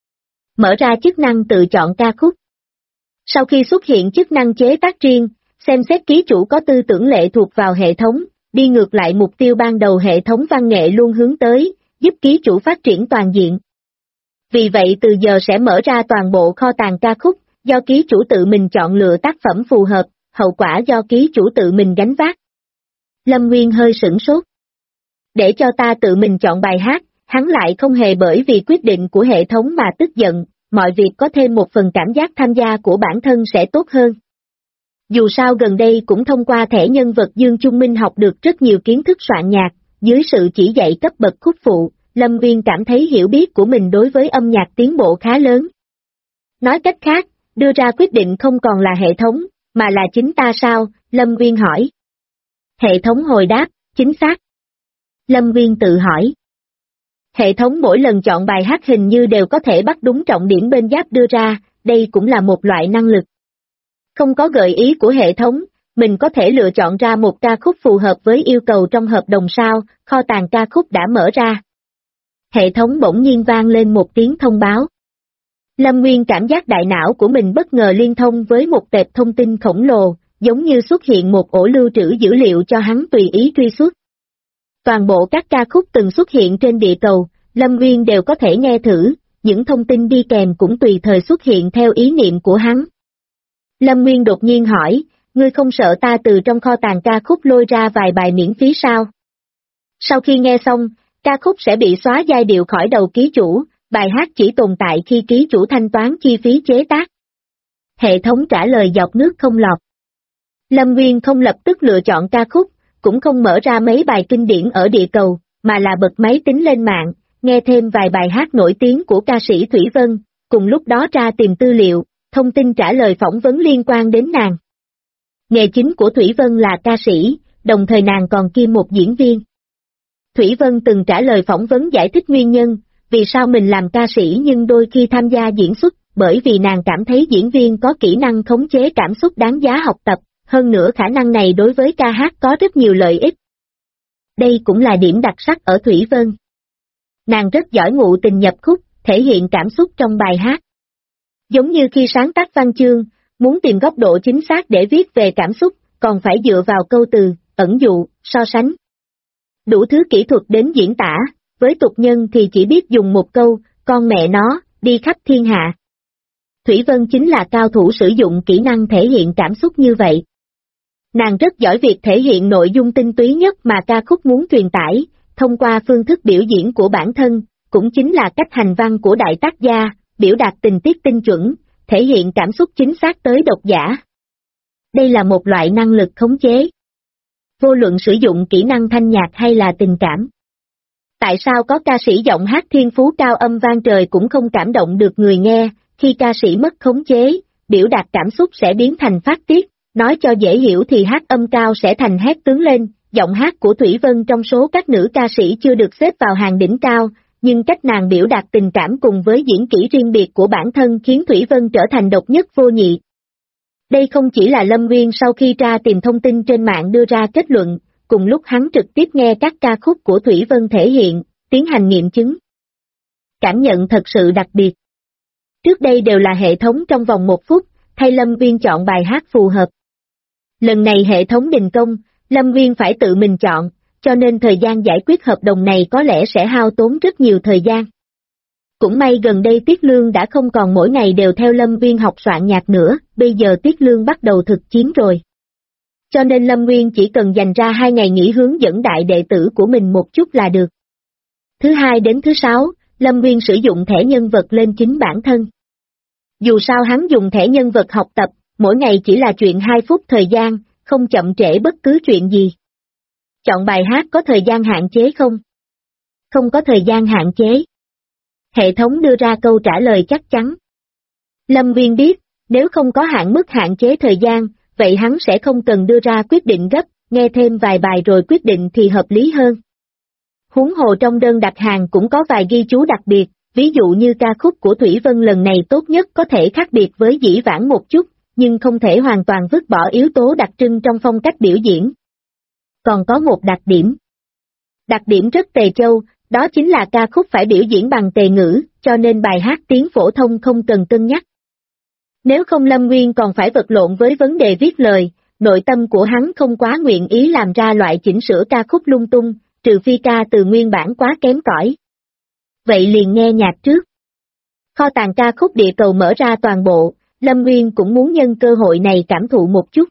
Mở ra chức năng tự chọn ca khúc. Sau khi xuất hiện chức năng chế tác riêng, xem xét ký chủ có tư tưởng lệ thuộc vào hệ thống, đi ngược lại mục tiêu ban đầu hệ thống văn nghệ luôn hướng tới, giúp ký chủ phát triển toàn diện. Vì vậy từ giờ sẽ mở ra toàn bộ kho tàng ca khúc, do ký chủ tự mình chọn lựa tác phẩm phù hợp, hậu quả do ký chủ tự mình gánh vác. Lâm Nguyên hơi sửng sốt. Để cho ta tự mình chọn bài hát, hắn lại không hề bởi vì quyết định của hệ thống mà tức giận, mọi việc có thêm một phần cảm giác tham gia của bản thân sẽ tốt hơn. Dù sao gần đây cũng thông qua thẻ nhân vật Dương Trung Minh học được rất nhiều kiến thức soạn nhạc, dưới sự chỉ dạy cấp bậc khúc phụ, Lâm Nguyên cảm thấy hiểu biết của mình đối với âm nhạc tiến bộ khá lớn. Nói cách khác, đưa ra quyết định không còn là hệ thống, mà là chính ta sao? Lâm Nguyên hỏi. Hệ thống hồi đáp, chính xác. Lâm Nguyên tự hỏi. Hệ thống mỗi lần chọn bài hát hình như đều có thể bắt đúng trọng điểm bên giáp đưa ra, đây cũng là một loại năng lực. Không có gợi ý của hệ thống, mình có thể lựa chọn ra một ca khúc phù hợp với yêu cầu trong hợp đồng sao, kho tàng ca khúc đã mở ra. Hệ thống bỗng nhiên vang lên một tiếng thông báo. Lâm Nguyên cảm giác đại não của mình bất ngờ liên thông với một tệp thông tin khổng lồ, giống như xuất hiện một ổ lưu trữ dữ liệu cho hắn tùy ý truy xuất. Toàn bộ các ca khúc từng xuất hiện trên địa cầu, Lâm Nguyên đều có thể nghe thử, những thông tin đi kèm cũng tùy thời xuất hiện theo ý niệm của hắn. Lâm Nguyên đột nhiên hỏi, ngươi không sợ ta từ trong kho tàng ca khúc lôi ra vài bài miễn phí sao? Sau khi nghe xong, ca khúc sẽ bị xóa giai điệu khỏi đầu ký chủ, bài hát chỉ tồn tại khi ký chủ thanh toán chi phí chế tác. Hệ thống trả lời giọt nước không lọt. Lâm Nguyên không lập tức lựa chọn ca khúc, cũng không mở ra mấy bài kinh điển ở địa cầu, mà là bật máy tính lên mạng, nghe thêm vài bài hát nổi tiếng của ca sĩ Thủy Vân, cùng lúc đó ra tìm tư liệu, thông tin trả lời phỏng vấn liên quan đến nàng. Nghề chính của Thủy Vân là ca sĩ, đồng thời nàng còn kiêm một diễn viên. Thủy Vân từng trả lời phỏng vấn giải thích nguyên nhân, vì sao mình làm ca sĩ nhưng đôi khi tham gia diễn xuất, bởi vì nàng cảm thấy diễn viên có kỹ năng khống chế cảm xúc đáng giá học tập, hơn nữa khả năng này đối với ca hát có rất nhiều lợi ích. Đây cũng là điểm đặc sắc ở Thủy Vân. Nàng rất giỏi ngụ tình nhập khúc, thể hiện cảm xúc trong bài hát. Giống như khi sáng tác văn chương, muốn tìm góc độ chính xác để viết về cảm xúc, còn phải dựa vào câu từ, ẩn dụ, so sánh. Đủ thứ kỹ thuật đến diễn tả, với tục nhân thì chỉ biết dùng một câu, con mẹ nó, đi khắp thiên hạ. Thủy Vân chính là cao thủ sử dụng kỹ năng thể hiện cảm xúc như vậy. Nàng rất giỏi việc thể hiện nội dung tinh túy nhất mà ca khúc muốn truyền tải, thông qua phương thức biểu diễn của bản thân, cũng chính là cách hành văn của đại tác gia, biểu đạt tình tiết tinh chuẩn, thể hiện cảm xúc chính xác tới độc giả. Đây là một loại năng lực khống chế. Vô luận sử dụng kỹ năng thanh nhạc hay là tình cảm. Tại sao có ca sĩ giọng hát thiên phú cao âm vang trời cũng không cảm động được người nghe, khi ca sĩ mất khống chế, biểu đạt cảm xúc sẽ biến thành phát tiết, nói cho dễ hiểu thì hát âm cao sẽ thành hét tướng lên, giọng hát của Thủy Vân trong số các nữ ca sĩ chưa được xếp vào hàng đỉnh cao, nhưng cách nàng biểu đạt tình cảm cùng với diễn kỹ riêng biệt của bản thân khiến Thủy Vân trở thành độc nhất vô nhị. Đây không chỉ là Lâm Nguyên sau khi tra tìm thông tin trên mạng đưa ra kết luận, cùng lúc hắn trực tiếp nghe các ca khúc của Thủy Vân thể hiện, tiến hành nghiệm chứng. Cảm nhận thật sự đặc biệt. Trước đây đều là hệ thống trong vòng 1 phút, thay Lâm Nguyên chọn bài hát phù hợp. Lần này hệ thống đình công, Lâm Nguyên phải tự mình chọn, cho nên thời gian giải quyết hợp đồng này có lẽ sẽ hao tốn rất nhiều thời gian. Cũng may gần đây Tiết Lương đã không còn mỗi ngày đều theo Lâm Nguyên học soạn nhạc nữa, bây giờ Tiết Lương bắt đầu thực chiến rồi. Cho nên Lâm Nguyên chỉ cần dành ra 2 ngày nghỉ hướng dẫn đại đệ tử của mình một chút là được. Thứ 2 đến thứ 6, Lâm Nguyên sử dụng thẻ nhân vật lên chính bản thân. Dù sao hắn dùng thẻ nhân vật học tập, mỗi ngày chỉ là chuyện 2 phút thời gian, không chậm trễ bất cứ chuyện gì. Chọn bài hát có thời gian hạn chế không? Không có thời gian hạn chế. Hệ thống đưa ra câu trả lời chắc chắn. Lâm Nguyên biết, nếu không có hạn mức hạn chế thời gian, vậy hắn sẽ không cần đưa ra quyết định gấp, nghe thêm vài bài rồi quyết định thì hợp lý hơn. Huống hồ trong đơn đặt hàng cũng có vài ghi chú đặc biệt, ví dụ như ca khúc của Thủy Vân lần này tốt nhất có thể khác biệt với dĩ vãng một chút, nhưng không thể hoàn toàn vứt bỏ yếu tố đặc trưng trong phong cách biểu diễn. Còn có một đặc điểm. Đặc điểm rất tề châu, đó chính là ca khúc phải biểu diễn bằng tề ngữ, cho nên bài hát tiếng phổ thông không cần cân nhắc. Nếu không Lâm Nguyên còn phải vật lộn với vấn đề viết lời, nội tâm của hắn không quá nguyện ý làm ra loại chỉnh sửa ca khúc lung tung, trừ phi ca từ nguyên bản quá kém cỏi. Vậy liền nghe nhạc trước. Kho tàng ca khúc địa cầu mở ra toàn bộ, Lâm Nguyên cũng muốn nhân cơ hội này cảm thụ một chút.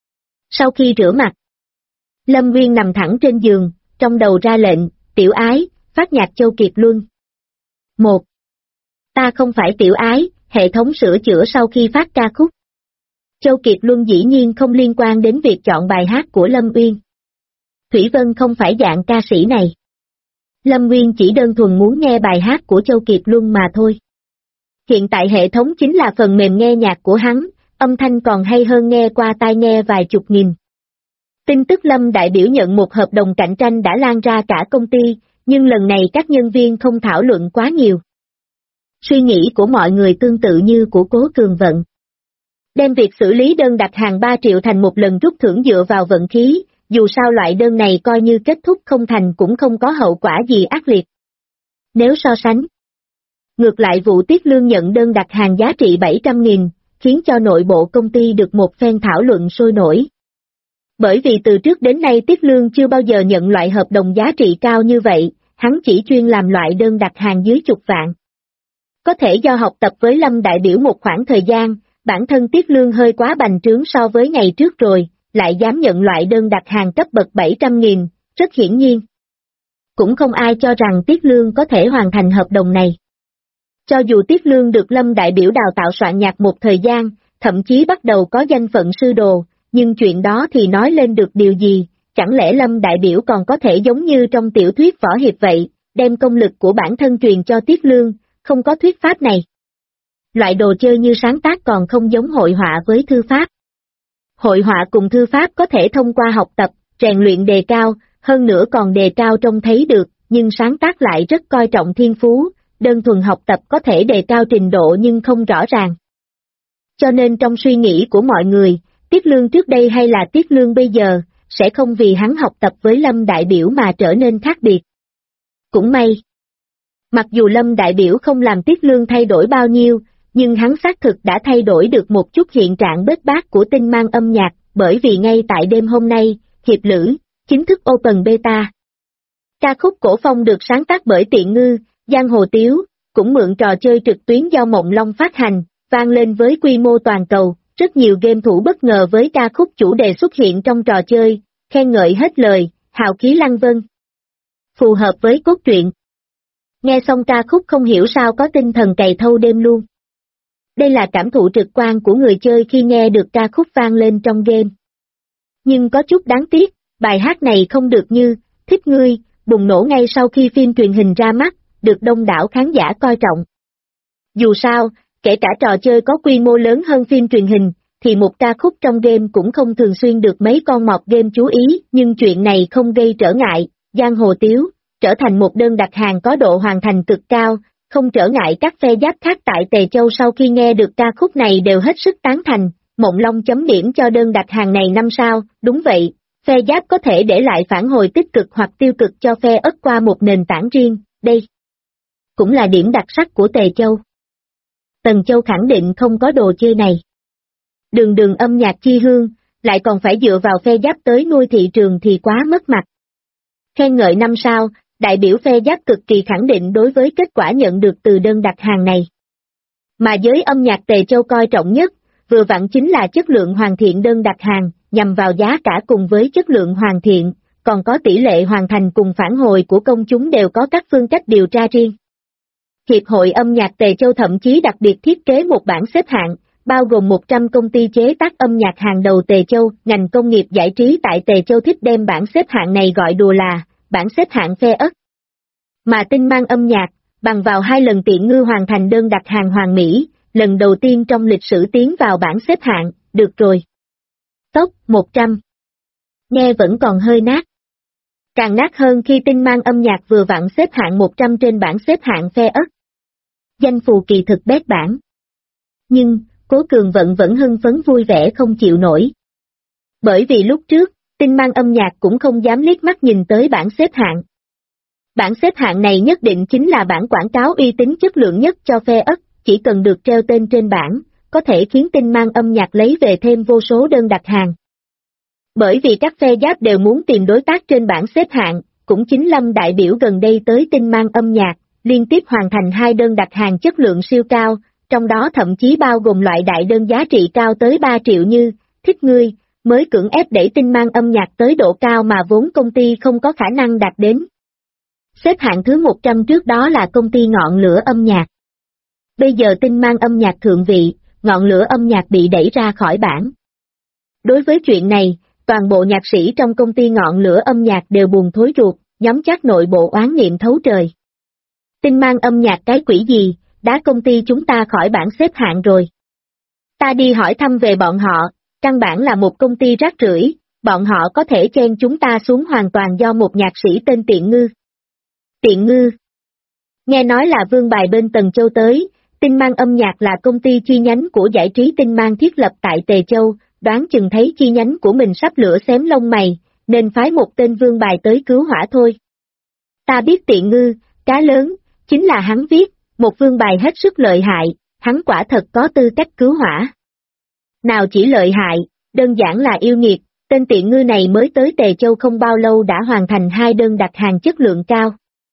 Sau khi rửa mặt, Lâm Nguyên nằm thẳng trên giường, trong đầu ra lệnh, tiểu ái, phát nhạc Châu Kiệt Luân. 1. Ta không phải tiểu ái, hệ thống sửa chữa sau khi phát ca khúc. Châu Kiệt Luân dĩ nhiên không liên quan đến việc chọn bài hát của Lâm Uyên. Thủy Vân không phải dạng ca sĩ này. Lâm Nguyên chỉ đơn thuần muốn nghe bài hát của Châu Kiệt Luân mà thôi. Hiện tại hệ thống chính là phần mềm nghe nhạc của hắn, âm thanh còn hay hơn nghe qua tai nghe vài chục nghìn. Tin tức Lâm đại biểu nhận một hợp đồng cạnh tranh đã lan ra cả công ty, nhưng lần này các nhân viên không thảo luận quá nhiều. Suy nghĩ của mọi người tương tự như của Cố Cường Vận. Đem việc xử lý đơn đặt hàng 3 triệu thành một lần rút thưởng dựa vào vận khí, dù sao loại đơn này coi như kết thúc không thành cũng không có hậu quả gì ác liệt. Nếu so sánh, ngược lại vụ Tiết Lương nhận đơn đặt hàng giá trị 700.000, khiến cho nội bộ công ty được một phen thảo luận sôi nổi. Bởi vì từ trước đến nay Tiết Lương chưa bao giờ nhận loại hợp đồng giá trị cao như vậy, hắn chỉ chuyên làm loại đơn đặt hàng dưới chục vạn. Có thể do học tập với Lâm đại biểu một khoảng thời gian, bản thân Tiết Lương hơi quá bành trướng so với ngày trước rồi, lại dám nhận loại đơn đặt hàng cấp bậc 700.000, rất hiển nhiên. Cũng không ai cho rằng Tiết Lương có thể hoàn thành hợp đồng này. Cho dù Tiết Lương được Lâm đại biểu đào tạo soạn nhạc một thời gian, thậm chí bắt đầu có danh phận sư đồ, nhưng chuyện đó thì nói lên được điều gì, chẳng lẽ Lâm đại biểu còn có thể giống như trong tiểu thuyết võ hiệp vậy, đem công lực của bản thân truyền cho Tiết Lương, không có thuyết pháp này. Loại đồ chơi như sáng tác còn không giống hội họa với thư pháp. Hội họa cùng thư pháp có thể thông qua học tập, rèn luyện đề cao, hơn nữa còn đề cao trông thấy được, nhưng sáng tác lại rất coi trọng thiên phú, đơn thuần học tập có thể đề cao trình độ nhưng không rõ ràng. Cho nên trong suy nghĩ của mọi người, Tiết Lương trước đây hay là Tiết Lương bây giờ, sẽ không vì hắn học tập với Lâm đại biểu mà trở nên khác biệt. Cũng may. Mặc dù Lâm đại biểu không làm Tiết Lương thay đổi bao nhiêu, nhưng hắn xác thực đã thay đổi được một chút hiện trạng bết bát của tinh mang âm nhạc, bởi vì ngay tại đêm hôm nay, Hiệp Lữ, chính thức Open Beta. Ca khúc cổ phong được sáng tác bởi Tiện Ngư, Giang Hồ Tiếu, cũng mượn trò chơi trực tuyến do Mộng Long phát hành, vang lên với quy mô toàn cầu, rất nhiều game thủ bất ngờ với ca khúc chủ đề xuất hiện trong trò chơi, khen ngợi hết lời, hào khí lăng vân. Phù hợp với cốt truyện. Nghe xong ca khúc không hiểu sao có tinh thần cày thâu đêm luôn. Đây là cảm thụ trực quan của người chơi khi nghe được ca khúc vang lên trong game. Nhưng có chút đáng tiếc, bài hát này không được như Thích Ngươi bùng nổ ngay sau khi phim truyền hình ra mắt, được đông đảo khán giả coi trọng. Dù sao, kể cả trò chơi có quy mô lớn hơn phim truyền hình, thì một ca khúc trong game cũng không thường xuyên được mấy con mọt game chú ý, nhưng chuyện này không gây trở ngại, Giang Hồ Tiếu, trở thành một đơn đặt hàng có độ hoàn thành cực cao, không trở ngại các phe giáp khác tại Tề Châu sau khi nghe được ca khúc này đều hết sức tán thành, Mộng Long chấm điểm cho đơn đặt hàng này 5 sao, đúng vậy, phe giáp có thể để lại phản hồi tích cực hoặc tiêu cực cho phe ất qua một nền tảng riêng, đây cũng là điểm đặc sắc của Tề Châu. Tần Châu khẳng định không có đồ chơi này. Đường âm nhạc chi hương, lại còn phải dựa vào phe giáp tới nuôi thị trường thì quá mất mặt. Khen ngợi 5 sao, đại biểu phe giáp cực kỳ khẳng định đối với kết quả nhận được từ đơn đặt hàng này. Mà giới âm nhạc Tề Châu coi trọng nhất, vừa vặn chính là chất lượng hoàn thiện đơn đặt hàng, nhằm vào giá cả cùng với chất lượng hoàn thiện, còn có tỷ lệ hoàn thành cùng phản hồi của công chúng đều có các phương cách điều tra riêng. Hiệp hội âm nhạc Tề Châu thậm chí đặc biệt thiết kế một bảng xếp hạng, bao gồm 100 công ty chế tác âm nhạc hàng đầu Tề Châu, ngành công nghiệp giải trí tại Tề Châu thích đem bảng xếp hạng này gọi đùa là bảng xếp hạng phe ất. Mà tinh mang âm nhạc, bằng vào 2 lần Tiện Ngư hoàn thành đơn đặt hàng hoàn mỹ, lần đầu tiên trong lịch sử tiến vào bảng xếp hạng, được rồi. Top 100. Nghe vẫn còn hơi nát. Càng nát hơn khi tinh mang âm nhạc vừa vặn xếp hạng 100 trên bảng xếp hạng phe ất. Danh phù kỳ thực bét bảng. Nhưng, Cố Cường Vận vẫn hưng phấn vui vẻ không chịu nổi. Bởi vì lúc trước, tinh mang âm nhạc cũng không dám liếc mắt nhìn tới bảng xếp hạng. Bảng xếp hạng này nhất định chính là bảng quảng cáo uy tín chất lượng nhất cho phe ất, chỉ cần được treo tên trên bảng, có thể khiến tinh mang âm nhạc lấy về thêm vô số đơn đặt hàng. Bởi vì các phe giáp đều muốn tìm đối tác trên bảng xếp hạng, cũng chính Lâm đại biểu gần đây tới tinh mang âm nhạc, liên tiếp hoàn thành 2 đơn đặt hàng chất lượng siêu cao, trong đó thậm chí bao gồm loại đại đơn giá trị cao tới 3 triệu như Thích Ngươi, mới cưỡng ép đẩy tinh mang âm nhạc tới độ cao mà vốn công ty không có khả năng đạt đến. Xếp hạng thứ 100 trước đó là công ty Ngọn Lửa âm nhạc. Bây giờ tinh mang âm nhạc thượng vị, Ngọn Lửa âm nhạc bị đẩy ra khỏi bảng. Đối với chuyện này, toàn bộ nhạc sĩ trong công ty Ngọn Lửa âm nhạc đều buồn thối ruột, nhóm chắc nội bộ oán niệm thấu trời. Tinh mang âm nhạc cái quỷ gì, đá công ty chúng ta khỏi bảng xếp hạng rồi. Ta đi hỏi thăm về bọn họ, căn bản là một công ty rác rưởi, bọn họ có thể chen chúng ta xuống hoàn toàn do một nhạc sĩ tên Tiện Ngư. Tiện Ngư. Nghe nói là vương bài bên Tần Châu tới, tinh mang âm nhạc là công ty chi nhánh của giải trí tinh mang thiết lập tại Tề Châu, đoán chừng thấy chi nhánh của mình sắp lửa xém lông mày, nên phái một tên vương bài tới cứu hỏa thôi. Ta biết Tiện Ngư, cá lớn, chính là hắn viết, một vương bài hết sức lợi hại, hắn quả thật có tư cách cứu hỏa. Nào chỉ lợi hại, đơn giản là yêu nghiệt, tên Tiện Ngư này mới tới Tề Châu không bao lâu đã hoàn thành 2 đơn đặt hàng chất lượng cao.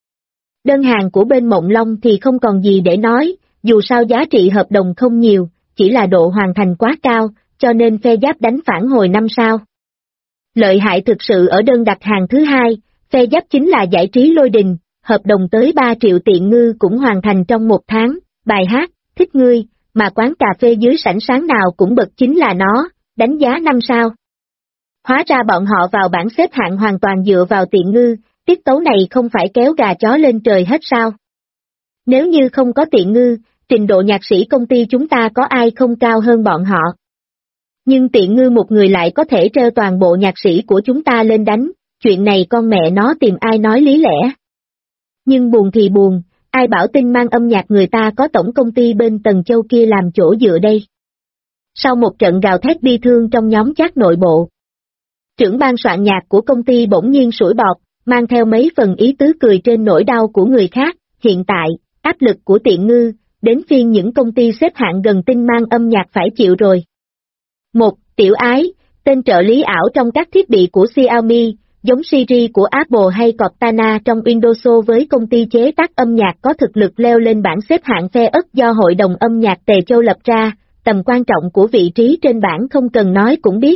Đơn hàng của bên Mộng Long thì không còn gì để nói, dù sao giá trị hợp đồng không nhiều, chỉ là độ hoàn thành quá cao, cho nên phe giáp đánh phản hồi 5 sao. Lợi hại thực sự ở đơn đặt hàng thứ 2, phe giáp chính là giải trí Lôi Đình, hợp đồng tới 3 triệu Tiện Ngư cũng hoàn thành trong 1 tháng, bài hát, Thích Ngươi, mà quán cà phê dưới sảnh sáng nào cũng bật chính là nó, đánh giá 5 sao. Hóa ra bọn họ vào bảng xếp hạng hoàn toàn dựa vào Tiện Ngư, tiết tấu này không phải kéo gà chó lên trời hết sao. Nếu như không có Tiện Ngư, trình độ nhạc sĩ công ty chúng ta có ai không cao hơn bọn họ. Nhưng Tiện Ngư một người lại có thể treo toàn bộ nhạc sĩ của chúng ta lên đánh, chuyện này con mẹ nó tìm ai nói lý lẽ. Nhưng buồn thì buồn, ai bảo tinh mang âm nhạc người ta có tổng công ty bên Tần Châu kia làm chỗ dựa đây. Sau một trận gào thét bi thương trong nhóm chat nội bộ, trưởng ban soạn nhạc của công ty bỗng nhiên sủi bọt, mang theo mấy phần ý tứ cười trên nỗi đau của người khác. Hiện tại, áp lực của Tiện Ngư, đến phiên những công ty xếp hạng gần Tinh Mang âm nhạc phải chịu rồi. Một, Tiểu Ái, tên trợ lý ảo trong các thiết bị của Xiaomi, giống Siri của Apple hay Cortana trong Windows với công ty chế tác âm nhạc có thực lực leo lên bảng xếp hạng phe ất do Hội đồng âm nhạc Tề Châu lập ra, tầm quan trọng của vị trí trên bảng không cần nói cũng biết.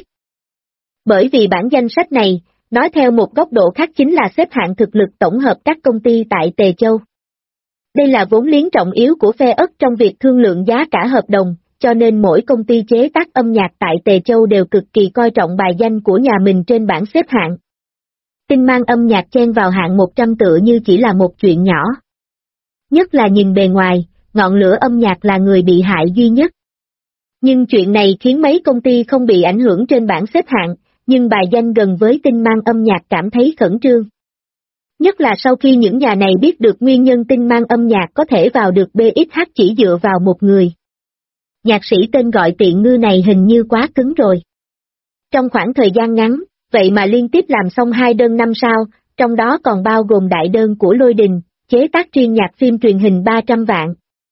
Bởi vì bảng danh sách này, nói theo một góc độ khác chính là xếp hạng thực lực tổng hợp các công ty tại Tề Châu. Đây là vốn liếng trọng yếu của phe ất trong việc thương lượng giá cả hợp đồng, cho nên mỗi công ty chế tác âm nhạc tại Tề Châu đều cực kỳ coi trọng bài danh của nhà mình trên bảng xếp hạng. Tinh Mang âm nhạc chen vào hạng 100 tựa như chỉ là một chuyện nhỏ. Nhất là nhìn bề ngoài, ngọn lửa âm nhạc là người bị hại duy nhất. Nhưng chuyện này khiến mấy công ty không bị ảnh hưởng trên bảng xếp hạng, nhưng bài danh gần với Tinh Mang âm nhạc cảm thấy khẩn trương. Nhất là sau khi những nhà này biết được nguyên nhân Tinh Mang âm nhạc có thể vào được BXH chỉ dựa vào một người. Nhạc sĩ tên gọi Tiện Ngư này hình như quá cứng rồi. Trong khoảng thời gian ngắn, vậy mà liên tiếp làm xong 2 đơn 5 sao, trong đó còn bao gồm đại đơn của Lôi Đình, chế tác riêng nhạc phim truyền hình 300 vạn.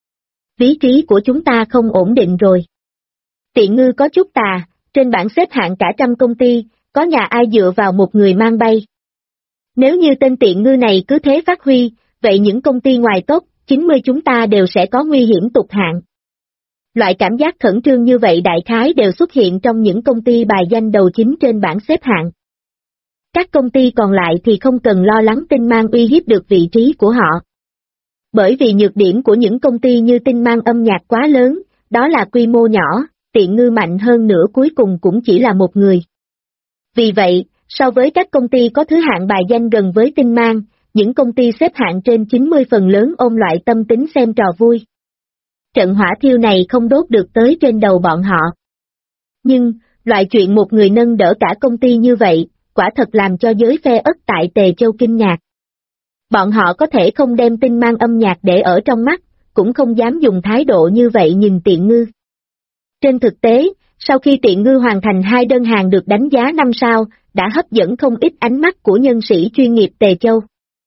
Vị trí của chúng ta không ổn định rồi. Tiện Ngư có chút tà, trên bảng xếp hạng cả trăm công ty, có nhà ai dựa vào một người mang bay. Nếu như tên Tiện Ngư này cứ thế phát huy, vậy những công ty ngoài top 90 chúng ta đều sẽ có nguy hiểm tụt hạng. Loại cảm giác khẩn trương như vậy đại khái đều xuất hiện trong những công ty bài danh đầu chính trên bảng xếp hạng. Các công ty còn lại thì không cần lo lắng Tinh Mang uy hiếp được vị trí của họ. Bởi vì nhược điểm của những công ty như Tinh Mang âm nhạc quá lớn, đó là quy mô nhỏ, Tiện Ngư mạnh hơn nữa cuối cùng cũng chỉ là một người. Vì vậy, so với các công ty có thứ hạng bài danh gần với Tinh Mang, những công ty xếp hạng trên 90 phần lớn ôm loại tâm tính xem trò vui. Trận hỏa thiêu này không đốt được tới trên đầu bọn họ. Nhưng, loại chuyện một người nâng đỡ cả công ty như vậy, quả thật làm cho giới phe ất tại Tề Châu kinh ngạc. Bọn họ có thể không đem Tinh Mang âm nhạc để ở trong mắt, cũng không dám dùng thái độ như vậy nhìn Tiện Ngư. Trên thực tế, sau khi Tiện Ngư hoàn thành 2 đơn hàng được đánh giá 5 sao, đã hấp dẫn không ít ánh mắt của nhân sĩ chuyên nghiệp Tề Châu.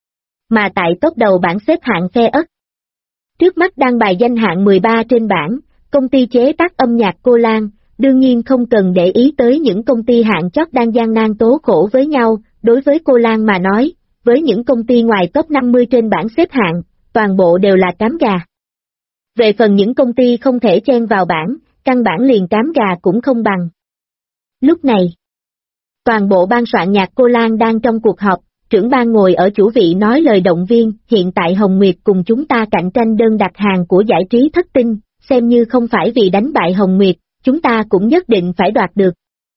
Mà tại top đầu bảng xếp hạng phe ất, trước mắt đang bài danh hạng 13 trên bảng, công ty chế tác âm nhạc Cô Lan, đương nhiên không cần để ý tới những công ty hạng chót đang gian nan tố khổ với nhau, đối với Cô Lan mà nói, với những công ty ngoài top 50 trên bảng xếp hạng, toàn bộ đều là cám gà. Về phần những công ty không thể chen vào bảng, căn bản liền cám gà cũng không bằng. Lúc này, toàn bộ ban soạn nhạc Cô Lan đang trong cuộc họp, trưởng ban ngồi ở chủ vị nói lời động viên, hiện tại Hồng Nguyệt cùng chúng ta cạnh tranh đơn đặt hàng của giải trí Thất Tinh, xem như không phải vì đánh bại Hồng Nguyệt, chúng ta cũng nhất định phải đoạt được.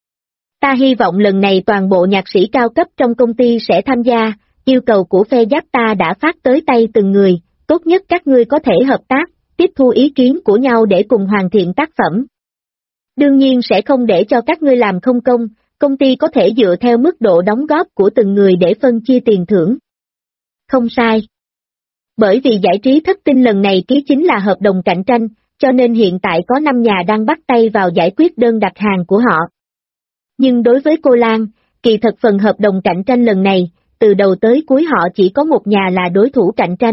Ta hy vọng lần này toàn bộ nhạc sĩ cao cấp trong công ty sẽ tham gia, yêu cầu của phe giáp ta đã phát tới tay từng người, tốt nhất các ngươi có thể hợp tác, tiếp thu ý kiến của nhau để cùng hoàn thiện tác phẩm. Đương nhiên sẽ không để cho các ngươi làm không công, công ty có thể dựa theo mức độ đóng góp của từng người để phân chia tiền thưởng. Không sai. Bởi vì giải trí Thất Tinh lần này ký chính là hợp đồng cạnh tranh, cho nên hiện tại có 5 nhà đang bắt tay vào giải quyết đơn đặt hàng của họ. Nhưng đối với Cô Lan, kỳ thật phần hợp đồng cạnh tranh lần này, từ đầu tới cuối họ chỉ có một nhà là đối thủ cạnh tranh.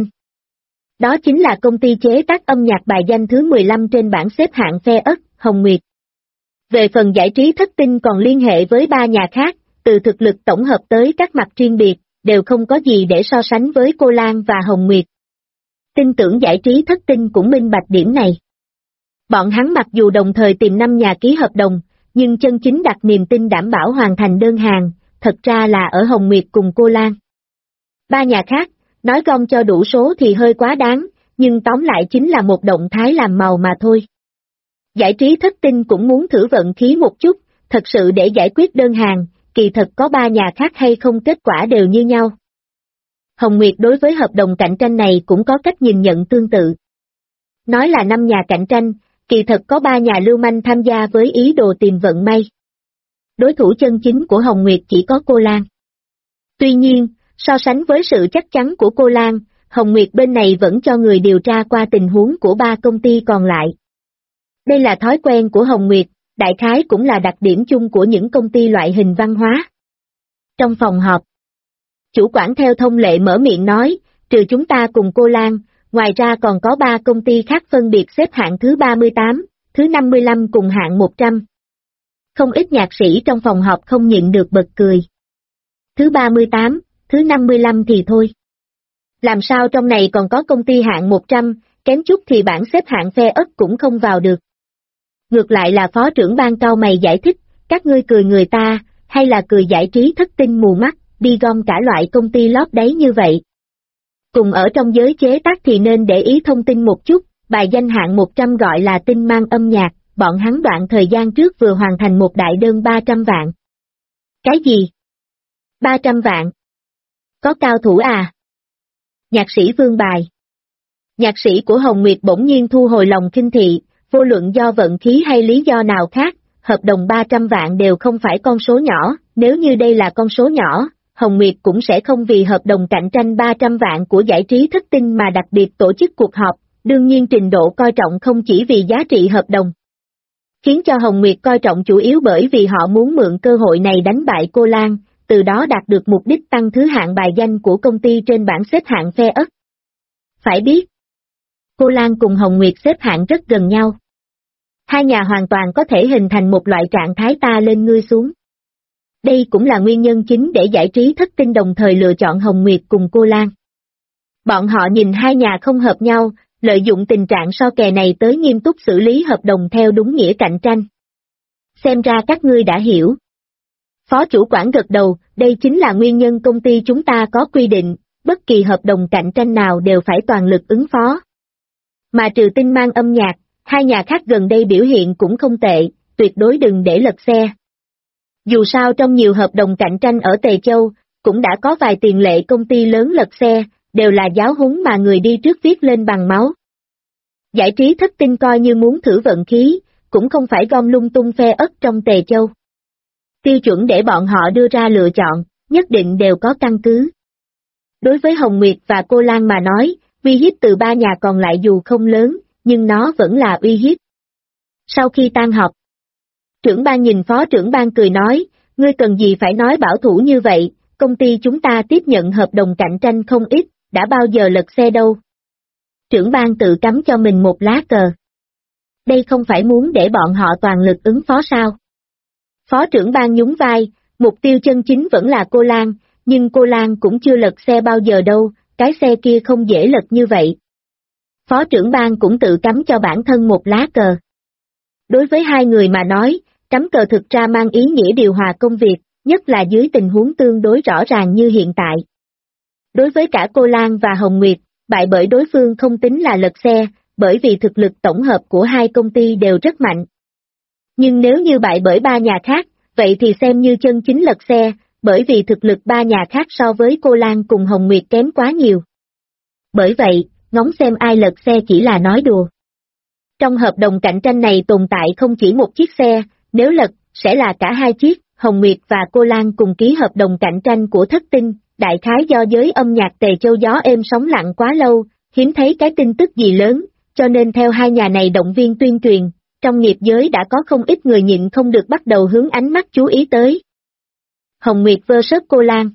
Đó chính là công ty chế tác âm nhạc bài danh thứ 15 trên bảng xếp hạng phe ất, Hồng Nguyệt. Về phần giải trí Thất Tinh còn liên hệ với 3 nhà khác, từ thực lực tổng hợp tới các mặt riêng biệt, đều không có gì để so sánh với Cô Lan và Hồng Nguyệt. Tin tưởng giải trí Thất Tinh cũng minh bạch điểm này. Bọn hắn mặc dù đồng thời tìm 5 nhà ký hợp đồng, nhưng chân chính đặt niềm tin đảm bảo hoàn thành đơn hàng, thật ra là ở Hồng Nguyệt cùng Cô Lan. 3 nhà khác, nói gom cho đủ số thì hơi quá đáng, nhưng tóm lại chính là một động thái làm màu mà thôi. Giải trí Thất Tinh cũng muốn thử vận khí một chút, thật sự để giải quyết đơn hàng, kỳ thật có 3 nhà khác hay không kết quả đều như nhau. Hồng Nguyệt đối với hợp đồng cạnh tranh này cũng có cách nhìn nhận tương tự. Nói là 5 nhà cạnh tranh, kỳ thật có 3 nhà lưu manh tham gia với ý đồ tìm vận may. Đối thủ chân chính của Hồng Nguyệt chỉ có Cô Lan. Tuy nhiên, so sánh với sự chắc chắn của Cô Lan, Hồng Nguyệt bên này vẫn cho người điều tra qua tình huống của 3 công ty còn lại. Đây là thói quen của Hồng Nguyệt, đại khái cũng là đặc điểm chung của những công ty loại hình văn hóa. Trong phòng họp, chủ quản theo thông lệ mở miệng nói, trừ chúng ta cùng cô Lan, ngoài ra còn có 3 công ty khác phân biệt xếp hạng thứ 38, thứ 55 cùng hạng 100. Không ít nhạc sĩ trong phòng họp không nhịn được bật cười. Thứ 38, thứ 55 thì thôi. Làm sao trong này còn có công ty hạng 100, kém chút thì bảng xếp hạng phe ất cũng không vào được. Ngược lại là phó trưởng ban cau mày giải thích, các ngươi cười người ta, hay là cười giải trí thất tinh mù mắt, đi gom cả loại công ty lót đáy như vậy. Cùng ở trong giới chế tác thì nên để ý thông tin một chút, bài danh hạng 100 gọi là tinh mang âm nhạc, bọn hắn đoạn thời gian trước vừa hoàn thành một đại đơn 300 vạn. Cái gì? 300 vạn? Có cao thủ à? Nhạc sĩ Vương bài. Nhạc sĩ của Hồng Nguyệt bỗng nhiên thu hồi lòng khinh thị, vô luận do vận khí hay lý do nào khác, hợp đồng 300 vạn đều không phải con số nhỏ, nếu như đây là con số nhỏ, Hồng Nguyệt cũng sẽ không vì hợp đồng cạnh tranh 300 vạn của giải trí thất tinh mà đặc biệt tổ chức cuộc họp, đương nhiên trình độ coi trọng không chỉ vì giá trị hợp đồng. Khiến cho Hồng Nguyệt coi trọng chủ yếu bởi vì họ muốn mượn cơ hội này đánh bại cô Lan, từ đó đạt được mục đích tăng thứ hạng bài danh của công ty trên bảng xếp hạng phe ất. Phải biết, cô Lan cùng Hồng Nguyệt xếp hạng rất gần nhau. Hai nhà hoàn toàn có thể hình thành một loại trạng thái ta lên ngươi xuống. Đây cũng là nguyên nhân chính để giải trí thất tinh đồng thời lựa chọn Hồng Nguyệt cùng cô Lan. Bọn họ nhìn hai nhà không hợp nhau, lợi dụng tình trạng so kè này tới nghiêm túc xử lý hợp đồng theo đúng nghĩa cạnh tranh. Xem ra các ngươi đã hiểu. Phó chủ quản gật đầu, đây chính là nguyên nhân công ty chúng ta có quy định, bất kỳ hợp đồng cạnh tranh nào đều phải toàn lực ứng phó. Mà trừ tinh mang âm nhạc, hai nhà khác gần đây biểu hiện cũng không tệ, tuyệt đối đừng để lật xe. Dù sao trong nhiều hợp đồng cạnh tranh ở Tề Châu, cũng đã có vài tiền lệ công ty lớn lật xe, đều là giáo huấn mà người đi trước viết lên bằng máu. Giải trí thất tinh coi như muốn thử vận khí, cũng không phải gom lung tung phe ất trong Tề Châu. Tiêu chuẩn để bọn họ đưa ra lựa chọn, nhất định đều có căn cứ. Đối với Hồng Nguyệt và cô Lan mà nói, uy hiếp từ ba nhà còn lại dù không lớn, nhưng nó vẫn là uy hiếp. Sau khi tan họp, trưởng ban nhìn phó trưởng ban cười nói, ngươi cần gì phải nói bảo thủ như vậy, công ty chúng ta tiếp nhận hợp đồng cạnh tranh không ít, đã bao giờ lật xe đâu. Trưởng ban tự cắm cho mình một lá cờ. Đây không phải muốn để bọn họ toàn lực ứng phó sao? Phó trưởng ban nhún vai, mục tiêu chân chính vẫn là cô Lan, nhưng cô Lan cũng chưa lật xe bao giờ đâu, cái xe kia không dễ lật như vậy. Phó trưởng ban cũng tự cắm cho bản thân một lá cờ. Đối với hai người mà nói, cắm cờ thực ra mang ý nghĩa điều hòa công việc, nhất là dưới tình huống tương đối rõ ràng như hiện tại. Đối với cả cô Lan và Hồng Nguyệt, bại bởi đối phương không tính là lật xe, bởi vì thực lực tổng hợp của hai công ty đều rất mạnh. Nhưng nếu như bại bởi ba nhà khác, vậy thì xem như chân chính lật xe, bởi vì thực lực ba nhà khác so với cô Lan cùng Hồng Nguyệt kém quá nhiều. Bởi vậy, ngóng xem ai lật xe chỉ là nói đùa. Trong hợp đồng cạnh tranh này tồn tại không chỉ một chiếc xe, nếu lật, sẽ là cả hai chiếc, Hồng Nguyệt và cô Lan cùng ký hợp đồng cạnh tranh của thất tinh, đại khái do giới âm nhạc Tề Châu gió êm sóng lặng quá lâu, hiếm thấy cái tin tức gì lớn, cho nên theo hai nhà này động viên tuyên truyền, trong nghiệp giới đã có không ít người nhịn không được bắt đầu hướng ánh mắt chú ý tới. Hồng Nguyệt vs cô Lan.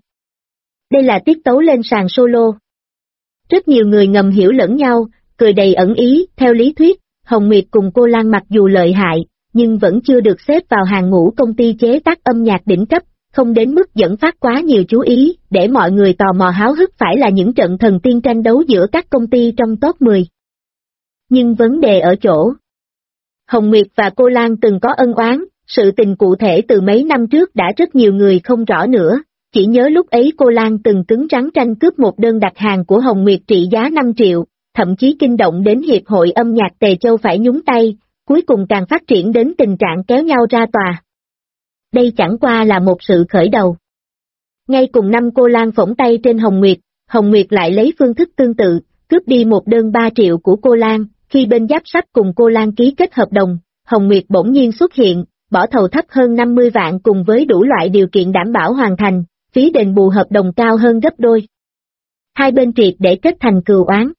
Đây là tiết tấu lên sàn solo. Rất nhiều người ngầm hiểu lẫn nhau, cười đầy ẩn ý, theo lý thuyết, Hồng Nguyệt cùng cô Lan mặc dù lợi hại, nhưng vẫn chưa được xếp vào hàng ngũ công ty chế tác âm nhạc đỉnh cấp, không đến mức dẫn phát quá nhiều chú ý, để mọi người tò mò háo hức phải là những trận thần tiên tranh đấu giữa các công ty trong top 10. Nhưng vấn đề ở chỗ, Hồng Nguyệt và cô Lan từng có ân oán, sự tình cụ thể từ mấy năm trước đã rất nhiều người không rõ nữa, chỉ nhớ lúc ấy cô Lan từng cứng rắn tranh cướp một đơn đặt hàng của Hồng Nguyệt trị giá 5 triệu, thậm chí kinh động đến Hiệp hội âm nhạc Tề Châu phải nhúng tay, cuối cùng càng phát triển đến tình trạng kéo nhau ra tòa. Đây chẳng qua là một sự khởi đầu. Ngay cùng năm cô Lan phỏng tay trên Hồng Nguyệt lại lấy phương thức tương tự, cướp đi một đơn 3 triệu của cô Lan, khi bên giáp sách cùng cô Lan ký kết hợp đồng, Hồng Nguyệt bỗng nhiên xuất hiện, bỏ thầu thấp hơn 50 vạn cùng với đủ loại điều kiện đảm bảo hoàn thành, phí đền bù hợp đồng cao hơn gấp đôi. Hai bên triệt để kết thành cừu oán.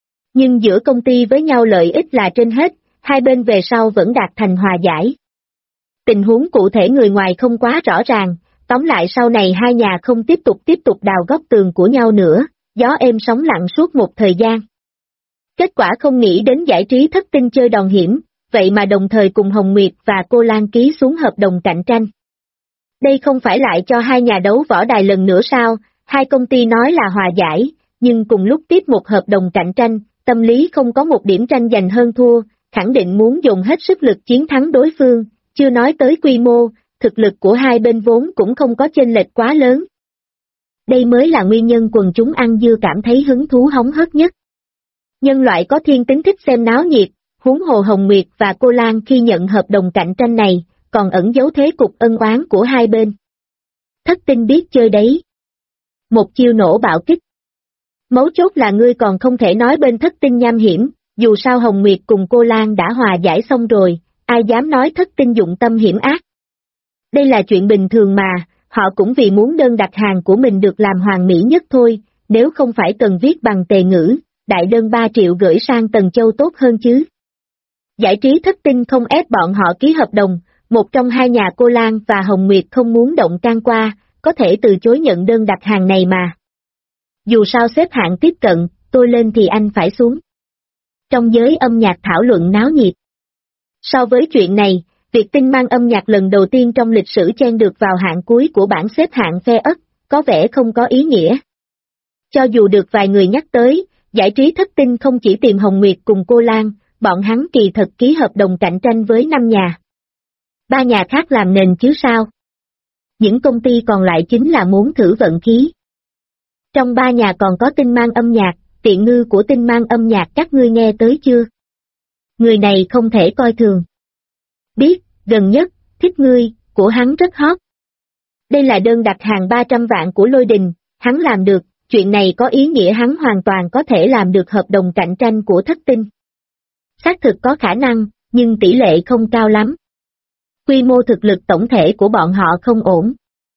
Nhưng giữa công ty với nhau lợi ích là trên hết, hai bên về sau vẫn đạt thành hòa giải. Tình huống cụ thể người ngoài không quá rõ ràng, tóm lại sau này hai nhà không tiếp tục đào góc tường của nhau nữa, gió êm sóng lặng suốt một thời gian. Kết quả không nghĩ đến Giải Trí Thất Tinh chơi đòn hiểm, vậy mà đồng thời cùng Hồng Nguyệt và Cô Lan ký xuống hợp đồng cạnh tranh. Đây không phải lại cho hai nhà đấu võ đài lần nữa sao, hai công ty nói là hòa giải, nhưng cùng lúc tiếp một hợp đồng cạnh tranh, tâm lý không có một điểm tranh giành hơn thua, khẳng định muốn dùng hết sức lực chiến thắng đối phương, chưa nói tới quy mô, thực lực của hai bên vốn cũng không có chênh lệch quá lớn. Đây mới là nguyên nhân quần chúng ăn dưa cảm thấy hứng thú hóng hớt nhất. Nhân loại có thiên tính thích xem náo nhiệt, huống hồ Hồng Nguyệt và Cô Lan khi nhận hợp đồng cạnh tranh này, còn ẩn giấu thế cục ân oán của hai bên. Thất Tinh biết chơi đấy. Một chiêu nổ bạo kích. Mấu chốt là ngươi còn không thể nói bên Thất Tinh nham hiểm, dù sao Hồng Nguyệt cùng Cô Lan đã hòa giải xong rồi, ai dám nói Thất Tinh dụng tâm hiểm ác. Đây là chuyện bình thường mà, họ cũng vì muốn đơn đặt hàng của mình được làm hoàn mỹ nhất thôi, nếu không phải cần viết bằng tề ngữ, đại đơn 3 triệu gửi sang Tần Châu tốt hơn chứ. Giải Trí Thất Tinh không ép bọn họ ký hợp đồng, một trong hai nhà Cô Lan và Hồng Nguyệt không muốn động can qua, có thể từ chối nhận đơn đặt hàng này mà. Dù sao xếp hạng tiếp cận, tôi lên thì anh phải xuống. Trong giới âm nhạc thảo luận náo nhiệt. So với chuyện này, việc Tinh mang âm nhạc lần đầu tiên trong lịch sử chen được vào hạng cuối của bảng xếp hạng phe ất, có vẻ không có ý nghĩa. Cho dù được vài người nhắc tới, Giải Trí Thất Tinh không chỉ tìm Hồng Nguyệt cùng Cô Lan, bọn hắn kỳ thật ký hợp đồng cạnh tranh với 5 nhà. 3 nhà khác làm nền chứ sao? Những công ty còn lại chính là muốn thử vận khí. Trong 3 nhà còn có Tinh mang âm nhạc, Tiện Ngư của Tinh mang âm nhạc các ngươi nghe tới chưa? Người này không thể coi thường. Biết, gần nhất, Thích Ngươi, của hắn rất hot. Đây là đơn đặt hàng 300 vạn của Lôi Đình, hắn làm được, chuyện này có ý nghĩa hắn hoàn toàn có thể làm được hợp đồng cạnh tranh của Thất Tinh. Xác thực có khả năng, nhưng tỷ lệ không cao lắm. Quy mô thực lực tổng thể của bọn họ không ổn.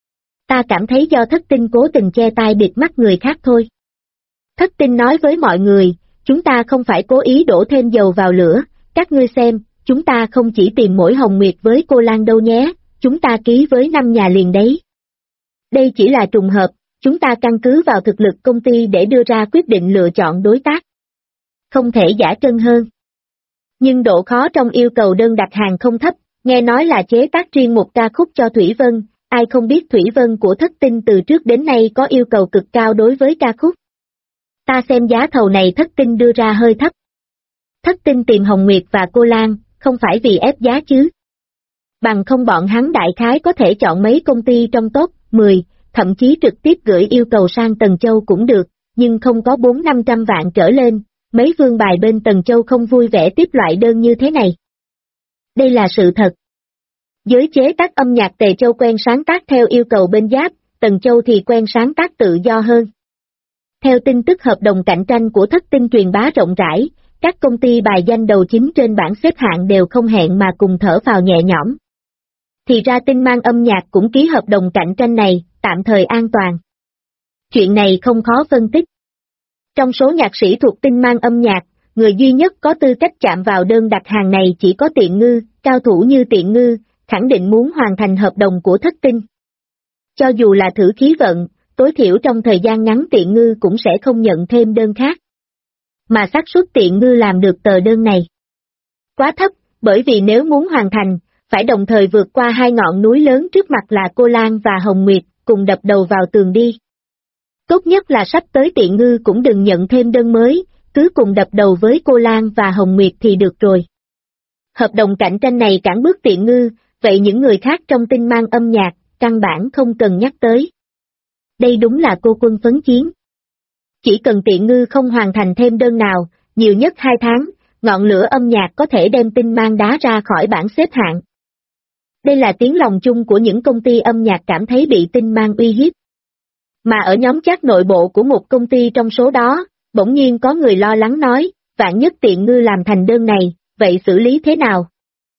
Ta cảm thấy do Thất Tinh cố tình che tai bịt mắt người khác thôi. Thất Tinh nói với mọi người, chúng ta không phải cố ý đổ thêm dầu vào lửa, các ngươi xem, chúng ta không chỉ tìm mỗi Hồng Nguyệt với Cô Lan đâu nhé, chúng ta ký với 5 nhà liền đấy. Đây chỉ là trùng hợp, chúng ta căn cứ vào thực lực công ty để đưa ra quyết định lựa chọn đối tác. Không thể giả trân hơn. Nhưng độ khó trong yêu cầu đơn đặt hàng không thấp, nghe nói là chế tác riêng một ca khúc cho Thủy Vân, ai không biết Thủy Vân của Thất Tinh từ trước đến nay có yêu cầu cực cao đối với ca khúc. Ta xem giá thầu này Thất Tinh đưa ra hơi thấp. Thất Tinh tìm Hồng Nguyệt và Cô Lan, không phải vì ép giá chứ. Bằng không bọn hắn đại khái có thể chọn mấy công ty trong top 10, thậm chí trực tiếp gửi yêu cầu sang Tần Châu cũng được, nhưng không có 400-500 vạn trở lên, mấy vương bài bên Tần Châu không vui vẻ tiếp loại đơn như thế này. Đây là sự thật. Giới chế tác âm nhạc Tề Châu quen sáng tác theo yêu cầu bên Giáp, Tần Châu thì quen sáng tác tự do hơn. Theo tin tức hợp đồng cạnh tranh của Thất Tinh truyền bá rộng rãi, các công ty bài danh đầu chính trên bảng xếp hạng đều không hẹn mà cùng thở vào nhẹ nhõm. Thì ra Tinh mang âm nhạc cũng ký hợp đồng cạnh tranh này, tạm thời an toàn. Chuyện này không khó phân tích. Trong số nhạc sĩ thuộc Tinh mang âm nhạc, người duy nhất có tư cách chạm vào đơn đặt hàng này chỉ có Tiện Ngư, cao thủ như Tiện Ngư, khẳng định muốn hoàn thành hợp đồng của Thất Tinh. Cho dù là thử khí vận, tối thiểu trong thời gian ngắn Tiện Ngư cũng sẽ không nhận thêm đơn khác. Mà xác suất Tiện Ngư làm được tờ đơn này quá thấp, bởi vì nếu muốn hoàn thành, phải đồng thời vượt qua 2 ngọn núi lớn trước mặt là Cô Lan và Hồng Nguyệt, cùng đập đầu vào tường đi. Tốt nhất là sắp tới Tiện Ngư cũng đừng nhận thêm đơn mới, cứ cùng đập đầu với Cô Lan và Hồng Nguyệt thì được rồi. Hợp đồng cạnh tranh này cản bước Tiện Ngư, vậy những người khác trong Tinh mang âm nhạc, căn bản không cần nhắc tới. Đây đúng là cô quân phấn chiến. Chỉ cần Tiện Ngư không hoàn thành thêm đơn nào, nhiều nhất 2 tháng, ngọn lửa âm nhạc có thể đem Tinh mang đá ra khỏi bảng xếp hạng. Đây là tiếng lòng chung của những công ty âm nhạc cảm thấy bị Tinh mang uy hiếp. Mà ở nhóm chat nội bộ của một công ty trong số đó, bỗng nhiên có người lo lắng nói, vạn nhất Tiện Ngư làm thành đơn này, vậy xử lý thế nào?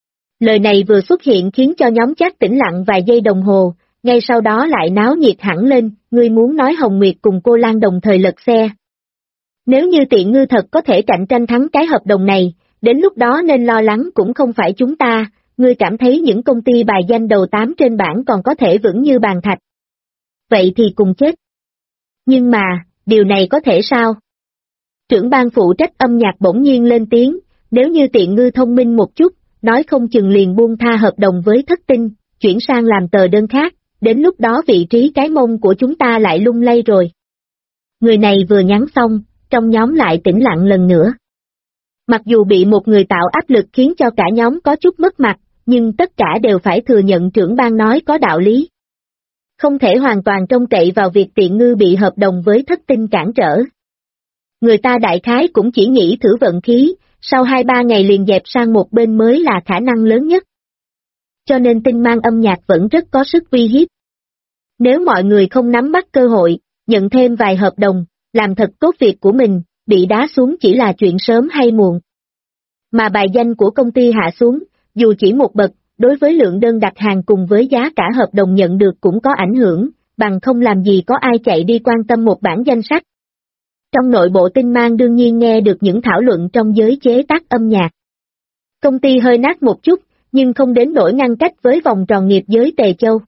Lời này vừa xuất hiện khiến cho nhóm chat tĩnh lặng vài giây đồng hồ, ngay sau đó lại náo nhiệt hẳn lên, ngươi muốn nói Hồng Nguyệt cùng Cô Lan đồng thời lật xe. Nếu như Tiện Ngư thật có thể cạnh tranh thắng cái hợp đồng này, đến lúc đó nên lo lắng cũng không phải chúng ta, ngươi cảm thấy những công ty bài danh đầu 8 trên bảng còn có thể vững như bàn thạch. Vậy thì cùng chết. Nhưng mà, điều này có thể sao? Trưởng ban phụ trách âm nhạc bỗng nhiên lên tiếng, nếu như Tiện Ngư thông minh một chút, nói không chừng liền buông tha hợp đồng với Thất Tinh, chuyển sang làm tờ đơn khác, đến lúc đó vị trí cái mông của chúng ta lại lung lay rồi. Người này vừa nhắn xong, trong nhóm lại tĩnh lặng lần nữa. Mặc dù bị một người tạo áp lực khiến cho cả nhóm có chút mất mặt, nhưng tất cả đều phải thừa nhận trưởng ban nói có đạo lý. Không thể hoàn toàn trông cậy vào việc Tiện Ngư bị hợp đồng với Thất Tinh cản trở. Người ta đại khái cũng chỉ nghĩ thử vận khí, sau 2-3 ngày liền dẹp sang một bên mới là khả năng lớn nhất. Cho nên Tinh Mang âm nhạc vẫn rất có sức uy hiếp. Nếu mọi người không nắm bắt cơ hội, nhận thêm vài hợp đồng, làm thật tốt việc của mình, bị đá xuống chỉ là chuyện sớm hay muộn. Mà bài danh của công ty hạ xuống, dù chỉ một bậc, đối với lượng đơn đặt hàng cùng với giá cả hợp đồng nhận được cũng có ảnh hưởng, bằng không làm gì có ai chạy đi quan tâm một bảng danh sách. Trong nội bộ Tinh Mang đương nhiên nghe được những thảo luận trong giới chế tác âm nhạc. Công ty hơi nát một chút, nhưng không đến nỗi ngăn cách với vòng tròn nghiệp giới Tề Châu.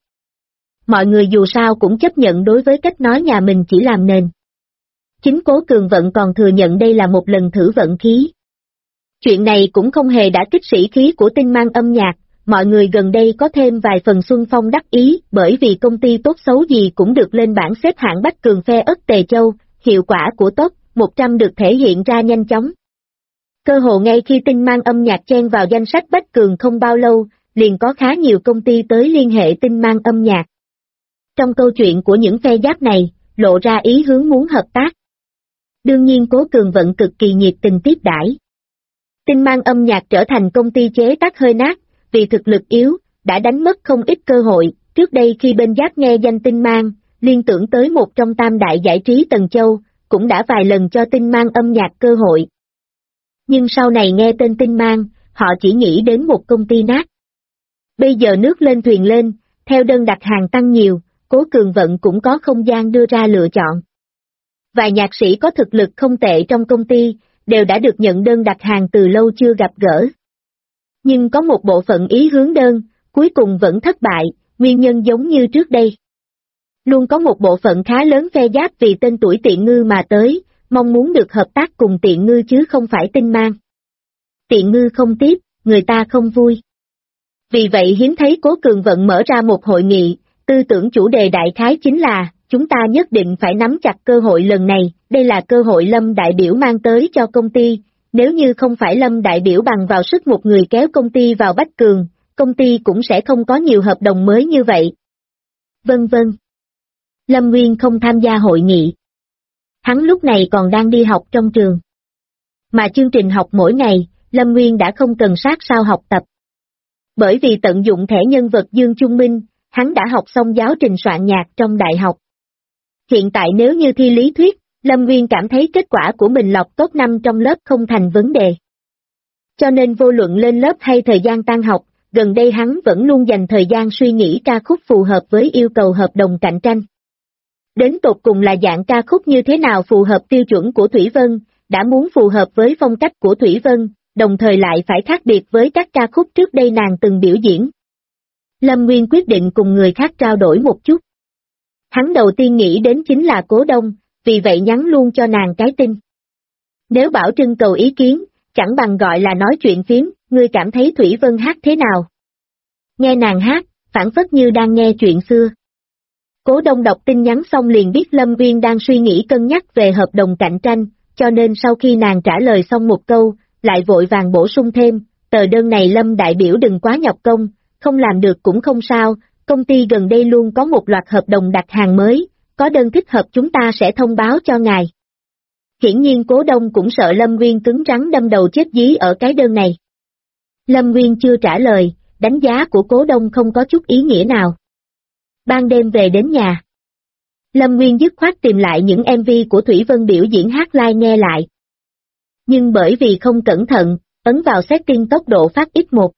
Mọi người dù sao cũng chấp nhận đối với cách nói nhà mình chỉ làm nền. Chính Cố Cường Vận còn thừa nhận đây là một lần thử vận khí. Chuyện này cũng không hề đã kích sĩ khí của Tinh Mang âm nhạc, mọi người gần đây có thêm vài phần xuân phong đắc ý bởi vì công ty tốt xấu gì cũng được lên bảng xếp hạng Bách Cường phe ất Tề Châu, hiệu quả của top 100 được thể hiện ra nhanh chóng. Cơ hồ ngay khi Tinh Mang âm nhạc chen vào danh sách Bách Cường không bao lâu, liền có khá nhiều công ty tới liên hệ Tinh Mang âm nhạc. Trong câu chuyện của những phe giáp này, lộ ra ý hướng muốn hợp tác. Đương nhiên Cố Cường Vận cực kỳ nhiệt tình tiếp đãi. Tinh Mang âm nhạc trở thành công ty chế tác hơi nát, vì thực lực yếu, đã đánh mất không ít cơ hội. Trước đây khi bên giáp nghe danh Tinh Mang, liên tưởng tới một trong tam đại giải trí Tần Châu, cũng đã vài lần cho Tinh Mang âm nhạc cơ hội. Nhưng sau này nghe tên Tinh Mang, họ chỉ nghĩ đến một công ty nát. Bây giờ nước lên thuyền lên, theo đơn đặt hàng tăng nhiều, Cố Cường Vận cũng có không gian đưa ra lựa chọn. Vài nhạc sĩ có thực lực không tệ trong công ty, đều đã được nhận đơn đặt hàng từ lâu chưa gặp gỡ. Nhưng có một bộ phận ý hướng đơn, cuối cùng vẫn thất bại, nguyên nhân giống như trước đây. Luôn có một bộ phận khá lớn phe giáp vì tên tuổi Tiện Ngư mà tới, mong muốn được hợp tác cùng Tiện Ngư chứ không phải Tinh Mang. Tiện Ngư không tiếp, người ta không vui. Vì vậy hiếm thấy Cố Cường Vận mở ra một hội nghị, tư tưởng chủ đề đại khái chính là, chúng ta nhất định phải nắm chặt cơ hội lần này, đây là cơ hội Lâm đại biểu mang tới cho công ty, nếu như không phải Lâm đại biểu bằng vào sức một người kéo công ty vào Bách Cường, công ty cũng sẽ không có nhiều hợp đồng mới như vậy. Vân vân. Lâm Nguyên không tham gia hội nghị. Hắn lúc này còn đang đi học trong trường. Mà chương trình học mỗi ngày, Lâm Nguyên đã không cần sát sao học tập. Bởi vì tận dụng thẻ nhân vật Dương Trung Minh, hắn đã học xong giáo trình soạn nhạc trong đại học. Hiện tại nếu như thi lý thuyết, Lâm Nguyên cảm thấy kết quả của mình lọt top 5 trong lớp không thành vấn đề. Cho nên vô luận lên lớp hay thời gian tan học, gần đây hắn vẫn luôn dành thời gian suy nghĩ ca khúc phù hợp với yêu cầu hợp đồng cạnh tranh. Đến tột cùng là dạng ca khúc như thế nào phù hợp tiêu chuẩn của Thủy Vân, đã muốn phù hợp với phong cách của Thủy Vân, đồng thời lại phải khác biệt với các ca khúc trước đây nàng từng biểu diễn. Lâm Nguyên quyết định cùng người khác trao đổi một chút. Hắn đầu tiên nghĩ đến chính là Cố Đông, vì vậy nhắn luôn cho nàng cái tin. Nếu bảo trưng cầu ý kiến, chẳng bằng gọi là nói chuyện phím, ngươi cảm thấy Thủy Vân hát thế nào? Nghe nàng hát, phảng phất như đang nghe chuyện xưa. Cố Đông đọc tin nhắn xong liền biết Lâm Nguyên đang suy nghĩ cân nhắc về hợp đồng cạnh tranh, cho nên sau khi nàng trả lời xong một câu, lại vội vàng bổ sung thêm, tờ đơn này Lâm đại biểu đừng quá nhọc công, không làm được cũng không sao, công ty gần đây luôn có một loạt hợp đồng đặt hàng mới, có đơn thích hợp chúng ta sẽ thông báo cho ngài. Hiển nhiên Cố Đông cũng sợ Lâm Nguyên cứng rắn đâm đầu chết dí ở cái đơn này. Lâm Nguyên chưa trả lời, đánh giá của Cố Đông không có chút ý nghĩa nào. Ban đêm về đến nhà, Lâm Nguyên dứt khoát tìm lại những MV của Thủy Vân biểu diễn hát live nghe lại. Nhưng bởi vì không cẩn thận, ấn vào setting tốc độ phát X1.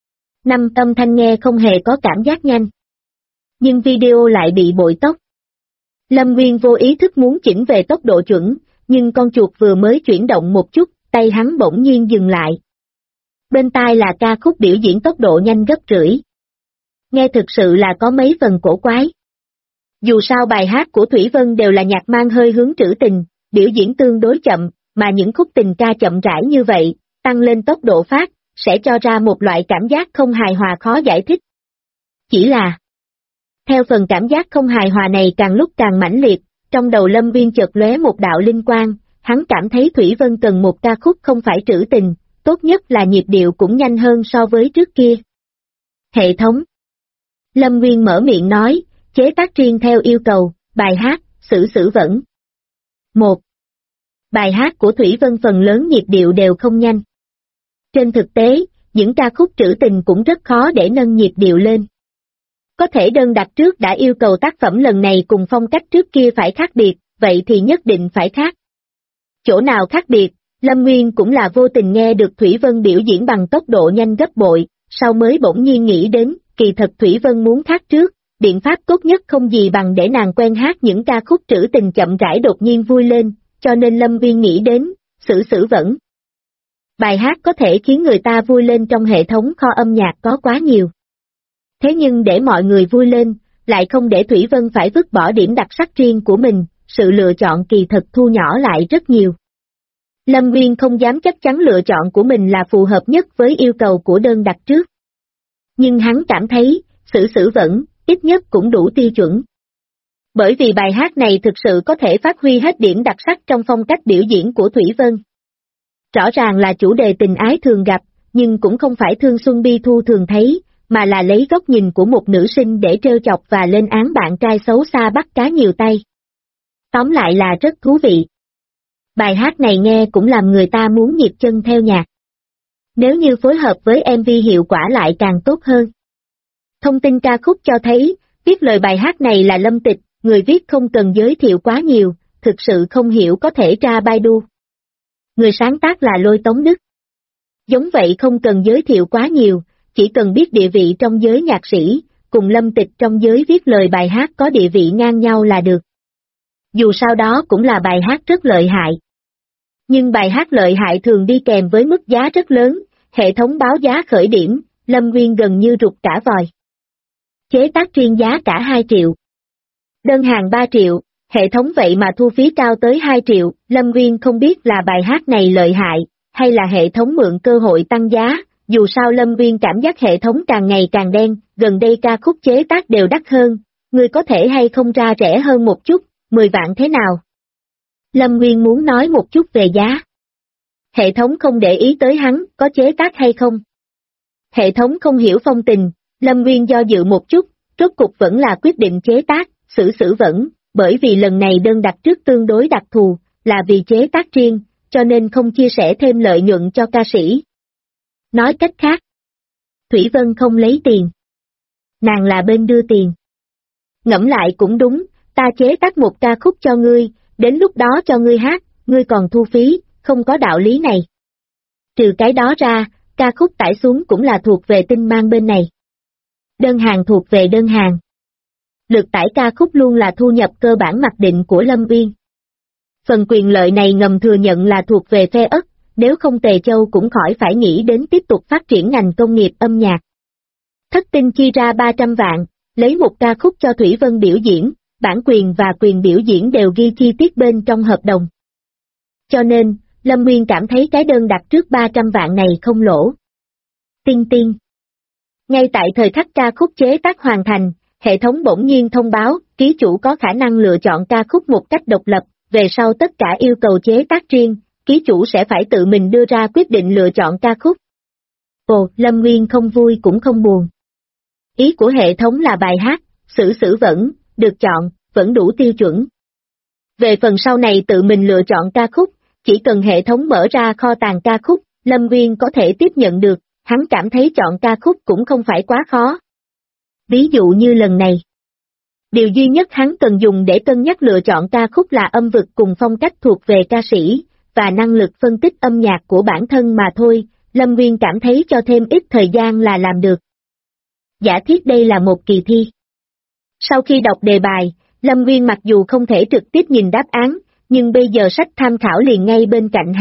Âm thanh nghe không hề có cảm giác nhanh. Nhưng video lại bị bội tốc. Lâm Nguyên vô ý thức muốn chỉnh về tốc độ chuẩn, nhưng con chuột vừa mới chuyển động một chút, tay hắn bỗng nhiên dừng lại. Bên tai là ca khúc biểu diễn tốc độ nhanh gấp rưỡi. Nghe thực sự là có mấy phần cổ quái. Dù sao bài hát của Thủy Vân đều là nhạc mang hơi hướng trữ tình, biểu diễn tương đối chậm, mà những khúc tình ca chậm rãi như vậy, tăng lên tốc độ phát, sẽ cho ra một loại cảm giác không hài hòa khó giải thích. Chỉ là, theo phần cảm giác không hài hòa này càng lúc càng mãnh liệt, trong đầu Lâm Viên chợt lóe một đạo linh quang, hắn cảm thấy Thủy Vân cần một ca khúc không phải trữ tình, tốt nhất là nhịp điệu cũng nhanh hơn so với trước kia. Hệ thống. Lâm Nguyên mở miệng nói, chế tác riêng theo yêu cầu, bài hát, xử vẩn. 1. Bài hát của Thủy Vân phần lớn nhịp điệu đều không nhanh. Trên thực tế, những ca khúc trữ tình cũng rất khó để nâng nhịp điệu lên. Có thể đơn đặt trước đã yêu cầu tác phẩm lần này cùng phong cách trước kia phải khác biệt, vậy thì nhất định phải khác. Chỗ nào khác biệt, Lâm Nguyên cũng là vô tình nghe được Thủy Vân biểu diễn bằng tốc độ nhanh gấp bội, sau mới bỗng nhiên nghĩ đến, kỳ thật Thủy Vân muốn khác trước, biện pháp tốt nhất không gì bằng để nàng quen hát những ca khúc trữ tình chậm rãi đột nhiên vui lên, cho nên Lâm Nguyên nghĩ đến, xử vẩn. Bài hát có thể khiến người ta vui lên trong hệ thống kho âm nhạc có quá nhiều. Thế nhưng để mọi người vui lên, lại không để Thủy Vân phải vứt bỏ điểm đặc sắc riêng của mình, sự lựa chọn kỳ thực thu nhỏ lại rất nhiều. Lâm Nguyên không dám chắc chắn lựa chọn của mình là phù hợp nhất với yêu cầu của đơn đặt trước. Nhưng hắn cảm thấy, xử vẩn, ít nhất cũng đủ tiêu chuẩn. Bởi vì bài hát này thực sự có thể phát huy hết điểm đặc sắc trong phong cách biểu diễn của Thủy Vân. Rõ ràng là chủ đề tình ái thường gặp, nhưng cũng không phải thương xuân bi thu thường thấy, mà là lấy góc nhìn của một nữ sinh để trêu chọc và lên án bạn trai xấu xa bắt cá nhiều tay. Tóm lại là rất thú vị. Bài hát này nghe cũng làm người ta muốn nhịp chân theo nhạc. Nếu như phối hợp với MV hiệu quả lại càng tốt hơn. Thông tin ca khúc cho thấy, viết lời bài hát này là Lâm Tịch, người viết không cần giới thiệu quá nhiều, thực sự không hiểu có thể tra Baidu. Người sáng tác là Lôi Tống Đức. Giống vậy không cần giới thiệu quá nhiều, chỉ cần biết địa vị trong giới nhạc sĩ, cùng Lâm Tịch trong giới viết lời bài hát có địa vị ngang nhau là được. Dù sao đó cũng là bài hát rất lợi hại. Nhưng bài hát lợi hại thường đi kèm với mức giá rất lớn, hệ thống báo giá khởi điểm, Lâm Nguyên gần như rụt cả vòi. Chế tác riêng giá cả 2 triệu. Đơn hàng 3 triệu, hệ thống vậy mà thu phí cao tới 2 triệu, Lâm Nguyên không biết là bài hát này lợi hại, hay là hệ thống mượn cơ hội tăng giá, dù sao Lâm Nguyên cảm giác hệ thống càng ngày càng đen, gần đây ca khúc chế tác đều đắt hơn, người có thể hay không ra rẻ hơn một chút, 10 vạn thế nào? Lâm Nguyên muốn nói một chút về giá. Hệ thống không để ý tới hắn, có chế tác hay không? Hệ thống không hiểu phong tình, Lâm Nguyên do dự một chút, rốt cục vẫn là quyết định chế tác, xử vẩn, bởi vì lần này đơn đặt trước tương đối đặc thù, là vì chế tác riêng, cho nên không chia sẻ thêm lợi nhuận cho ca sĩ. Nói cách khác, Thủy Vân không lấy tiền. Nàng là bên đưa tiền. Ngẫm lại cũng đúng, ta chế tác một ca khúc cho ngươi, đến lúc đó cho ngươi hát, ngươi còn thu phí, không có đạo lý này. Trừ cái đó ra, ca khúc tải xuống cũng là thuộc về Tinh Mang bên này. Đơn hàng thuộc về đơn hàng. Lượt tải ca khúc luôn là thu nhập cơ bản mặc định của Lâm Uyên. Phần quyền lợi này ngầm thừa nhận là thuộc về phe Ất, nếu không Tề Châu cũng khỏi phải nghĩ đến tiếp tục phát triển ngành công nghiệp âm nhạc. Thất Tinh chi ra 300 vạn, lấy một ca khúc cho Thủy Vân biểu diễn, bản quyền và quyền biểu diễn đều ghi chi tiết bên trong hợp đồng. Cho nên, Lâm Nguyên cảm thấy cái đơn đặt trước 300 vạn này không lỗ. Tinh Tinh. Ngay tại thời khắc ca khúc chế tác hoàn thành, hệ thống bỗng nhiên thông báo, ký chủ có khả năng lựa chọn ca khúc một cách độc lập, về sau tất cả yêu cầu chế tác riêng, ký chủ sẽ phải tự mình đưa ra quyết định lựa chọn ca khúc. Ồ, Lâm Nguyên không vui cũng không buồn. Ý của hệ thống là bài hát, xử vẩn, được chọn, vẫn đủ tiêu chuẩn. Về phần sau này tự mình lựa chọn ca khúc, chỉ cần hệ thống mở ra kho tàng ca khúc, Lâm Nguyên có thể tiếp nhận được, hắn cảm thấy chọn ca khúc cũng không phải quá khó. Ví dụ như lần này. Điều duy nhất hắn cần dùng để cân nhắc lựa chọn ca khúc là âm vực cùng phong cách thuộc về ca sĩ, và năng lực phân tích âm nhạc của bản thân mà thôi, Lâm Nguyên cảm thấy cho thêm ít thời gian là làm được. Giả thiết đây là một kỳ thi. Sau khi đọc đề bài, Lâm Nguyên mặc dù không thể trực tiếp nhìn đáp án, nhưng bây giờ sách tham khảo liền ngay bên cạnh hắn,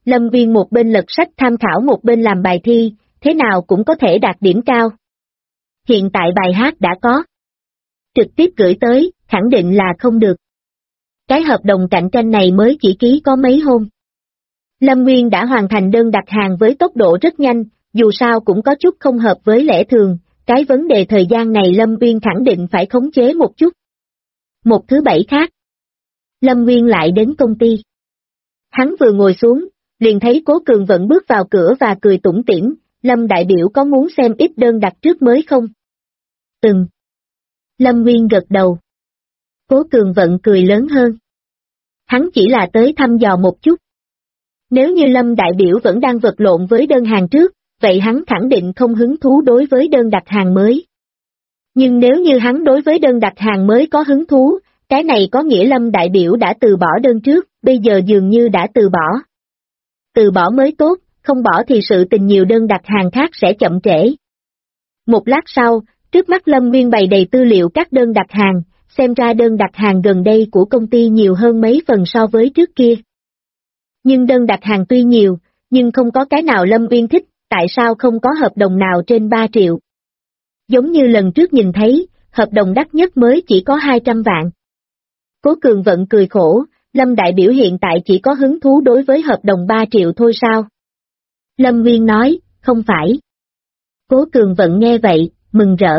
Lâm Viên một bên lật sách tham khảo một bên làm bài thi, thế nào cũng có thể đạt điểm cao. Hiện tại bài hát đã có. Trực tiếp gửi tới, khẳng định là không được. Cái hợp đồng cạnh tranh này mới chỉ ký có mấy hôm. Lâm Nguyên đã hoàn thành đơn đặt hàng với tốc độ rất nhanh, dù sao cũng có chút không hợp với lẽ thường, cái vấn đề thời gian này Lâm Nguyên khẳng định phải khống chế một chút. Một thứ bảy khác. Lâm Nguyên lại đến công ty. Hắn vừa ngồi xuống, liền thấy Cố Cường Vận bước vào cửa và cười tủm tỉm, Lâm đại biểu có muốn xem ít đơn đặt trước mới không? Từng. Lâm Nguyên gật đầu. Cố Cường Vận cười lớn hơn. Hắn chỉ là tới thăm dò một chút. Nếu như Lâm đại biểu vẫn đang vật lộn với đơn hàng trước, vậy hắn khẳng định không hứng thú đối với đơn đặt hàng mới. Nhưng nếu như hắn đối với đơn đặt hàng mới có hứng thú, cái này có nghĩa Lâm đại biểu đã từ bỏ đơn trước, bây giờ dường như đã từ bỏ. Từ bỏ mới tốt, không bỏ thì sự tình nhiều đơn đặt hàng khác sẽ chậm trễ. Một lát sau, trước mắt Lâm Nguyên bày đầy tư liệu các đơn đặt hàng, xem ra đơn đặt hàng gần đây của công ty nhiều hơn mấy phần so với trước kia. Nhưng đơn đặt hàng tuy nhiều, nhưng không có cái nào Lâm Nguyên thích, tại sao không có hợp đồng nào trên 3 triệu? Giống như lần trước nhìn thấy, hợp đồng đắt nhất mới chỉ có 200 vạn. Cố Cường Vận cười khổ, Lâm đại biểu hiện tại chỉ có hứng thú đối với hợp đồng 3 triệu thôi sao? Lâm Nguyên nói, không phải. Cố Cường Vận nghe vậy, mừng rỡ.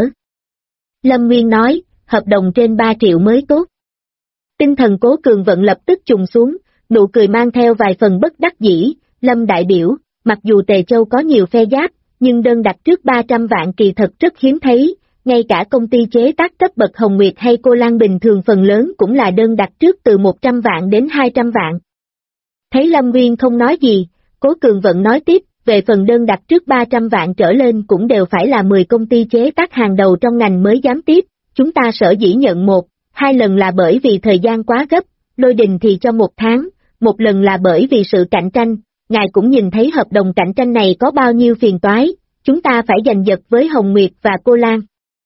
Lâm Nguyên nói, hợp đồng trên 3 triệu mới tốt. Tinh thần Cố Cường Vận lập tức trùng xuống, nụ cười mang theo vài phần bất đắc dĩ, Lâm đại biểu, mặc dù Tề Châu có nhiều phe giáp, nhưng đơn đặt trước 300 vạn kỳ thật rất hiếm thấy, ngay cả công ty chế tác cấp bậc Hồng Nguyệt hay Cô Lan bình thường phần lớn cũng là đơn đặt trước từ 100 vạn đến 200 vạn. Thấy Lâm Nguyên không nói gì, Cố Cường Vận nói tiếp, về phần đơn đặt trước 300 vạn trở lên cũng đều phải là 10 công ty chế tác hàng đầu trong ngành mới dám tiếp, chúng ta sở dĩ nhận 1-2 lần là bởi vì thời gian quá gấp, Lôi Đình thì cho 1 tháng, một lần là bởi vì sự cạnh tranh, ngài cũng nhìn thấy hợp đồng cạnh tranh này có bao nhiêu phiền toái, chúng ta phải giành giật với Hồng Nguyệt và Cô Lan.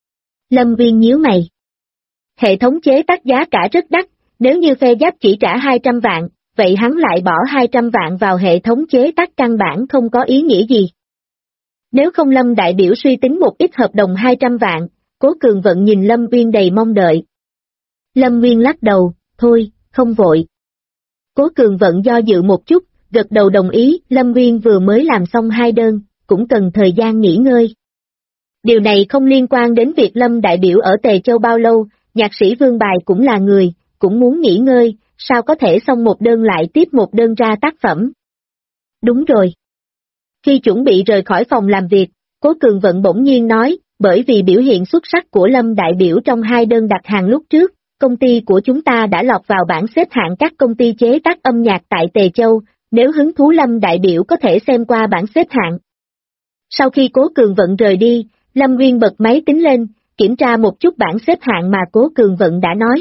Lâm Viên nhíu mày. Hệ thống chế tác giá cả rất đắt, nếu như phe giáp chỉ trả 200 vạn, vậy hắn lại bỏ 200 vạn vào hệ thống chế tác căn bản không có ý nghĩa gì. Nếu không Lâm đại biểu suy tính một ít hợp đồng 200 vạn, Cố Cường Vận nhìn Lâm Viên đầy mong đợi. Lâm Viên lắc đầu, thôi, không vội. Cố Cường Vận do dự một chút, gật đầu đồng ý, Lâm Viên vừa mới làm xong 2 đơn, cũng cần thời gian nghỉ ngơi. Điều này không liên quan đến việc Lâm đại biểu ở Tề Châu bao lâu, nhạc sĩ Vương Bài cũng là người, cũng muốn nghỉ ngơi, sao có thể xong một đơn lại tiếp một đơn ra tác phẩm. Đúng rồi. Khi chuẩn bị rời khỏi phòng làm việc, Cố Cường Vận bỗng nhiên nói, bởi vì biểu hiện xuất sắc của Lâm đại biểu trong 2 đơn đặt hàng lúc trước, công ty của chúng ta đã lọt vào bảng xếp hạng các công ty chế tác âm nhạc tại Tề Châu, nếu hứng thú Lâm đại biểu có thể xem qua bảng xếp hạng. Sau khi Cố Cường Vận rời đi, Lâm Nguyên bật máy tính lên, kiểm tra một chút bảng xếp hạng mà Cố Cường Vận đã nói.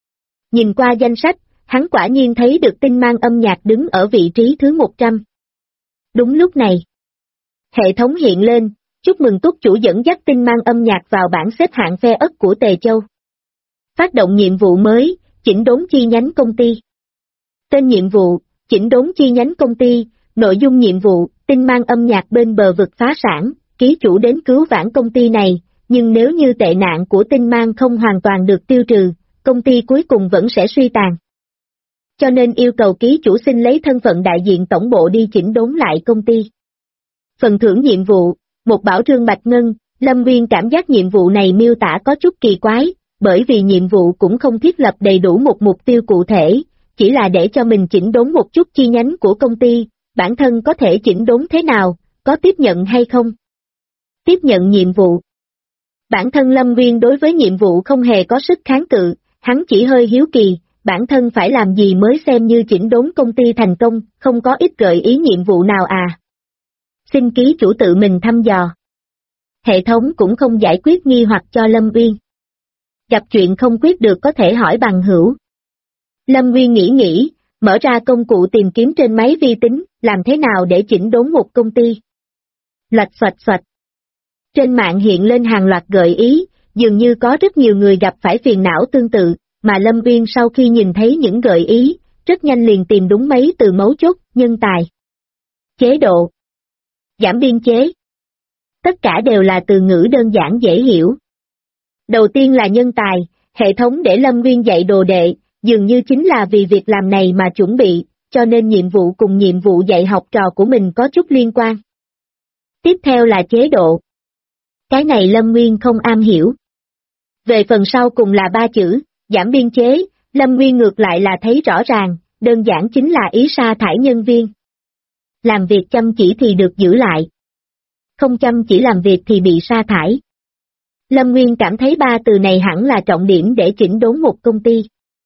Nhìn qua danh sách, hắn quả nhiên thấy được Tinh Mang âm nhạc đứng ở vị trí thứ 100. Đúng lúc này, hệ thống hiện lên, chúc mừng túc chủ dẫn dắt Tinh Mang âm nhạc vào bảng xếp hạng phe ất của Tề Châu. Phát động nhiệm vụ mới, chỉnh đốn chi nhánh công ty. Tên nhiệm vụ, chỉnh đốn chi nhánh công ty, nội dung nhiệm vụ, Tinh Mang âm nhạc bên bờ vực phá sản, ký chủ đến cứu vãn công ty này, nhưng nếu như tệ nạn của Tinh Mang không hoàn toàn được tiêu trừ, công ty cuối cùng vẫn sẽ suy tàn. Cho nên yêu cầu ký chủ xin lấy thân phận đại diện tổng bộ đi chỉnh đốn lại công ty. Phần thưởng nhiệm vụ, một bảo trương bạch ngân, Lâm Nguyên cảm giác nhiệm vụ này miêu tả có chút kỳ quái, bởi vì nhiệm vụ cũng không thiết lập đầy đủ một mục tiêu cụ thể, chỉ là để cho mình chỉnh đốn một chút chi nhánh của công ty, bản thân có thể chỉnh đốn thế nào, có tiếp nhận hay không? Tiếp nhận nhiệm vụ. Bản thân Lâm Nguyên đối với nhiệm vụ không hề có sức kháng cự, hắn chỉ hơi hiếu kỳ, bản thân phải làm gì mới xem như chỉnh đốn công ty thành công, không có ít gợi ý nhiệm vụ nào à. Xin ký chủ tự mình thăm dò. Hệ thống cũng không giải quyết nghi hoặc cho Lâm Nguyên. Gặp chuyện không quyết được có thể hỏi bằng hữu. Lâm Nguyên nghĩ, mở ra công cụ tìm kiếm trên máy vi tính, làm thế nào để chỉnh đốn một công ty. Loạch xoạch. Trên mạng hiện lên hàng loạt gợi ý, dường như có rất nhiều người gặp phải phiền não tương tự, mà Lâm Nguyên sau khi nhìn thấy những gợi ý, rất nhanh liền tìm đúng mấy từ mấu chốt, nhân tài. chế độ, giảm biên chế. Tất cả đều là từ ngữ đơn giản dễ hiểu. Đầu tiên là nhân tài, hệ thống để Lâm Nguyên dạy đồ đệ, dường như chính là vì việc làm này mà chuẩn bị, cho nên nhiệm vụ cùng nhiệm vụ dạy học trò của mình có chút liên quan. Tiếp theo là chế độ. Cái này Lâm Nguyên không am hiểu. Về phần sau cùng là 3 chữ, giảm biên chế, Lâm Nguyên ngược lại là thấy rõ ràng, đơn giản chính là ý sa thải nhân viên. Làm việc chăm chỉ thì được giữ lại. Không chăm chỉ làm việc thì bị sa thải. Lâm Nguyên cảm thấy 3 từ này hẳn là trọng điểm để chỉnh đốn một công ty.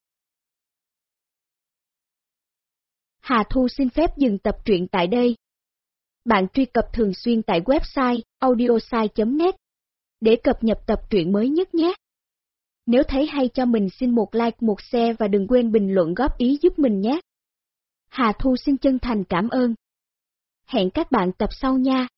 Hà Thu xin phép dừng tập truyện tại đây. Bạn truy cập thường xuyên tại website audiosai.net để cập nhật tập truyện mới nhất nhé. Nếu thấy hay cho mình xin một like, một share và đừng quên bình luận góp ý giúp mình nhé. Hà Thu xin chân thành cảm ơn. Hẹn các bạn tập sau nha.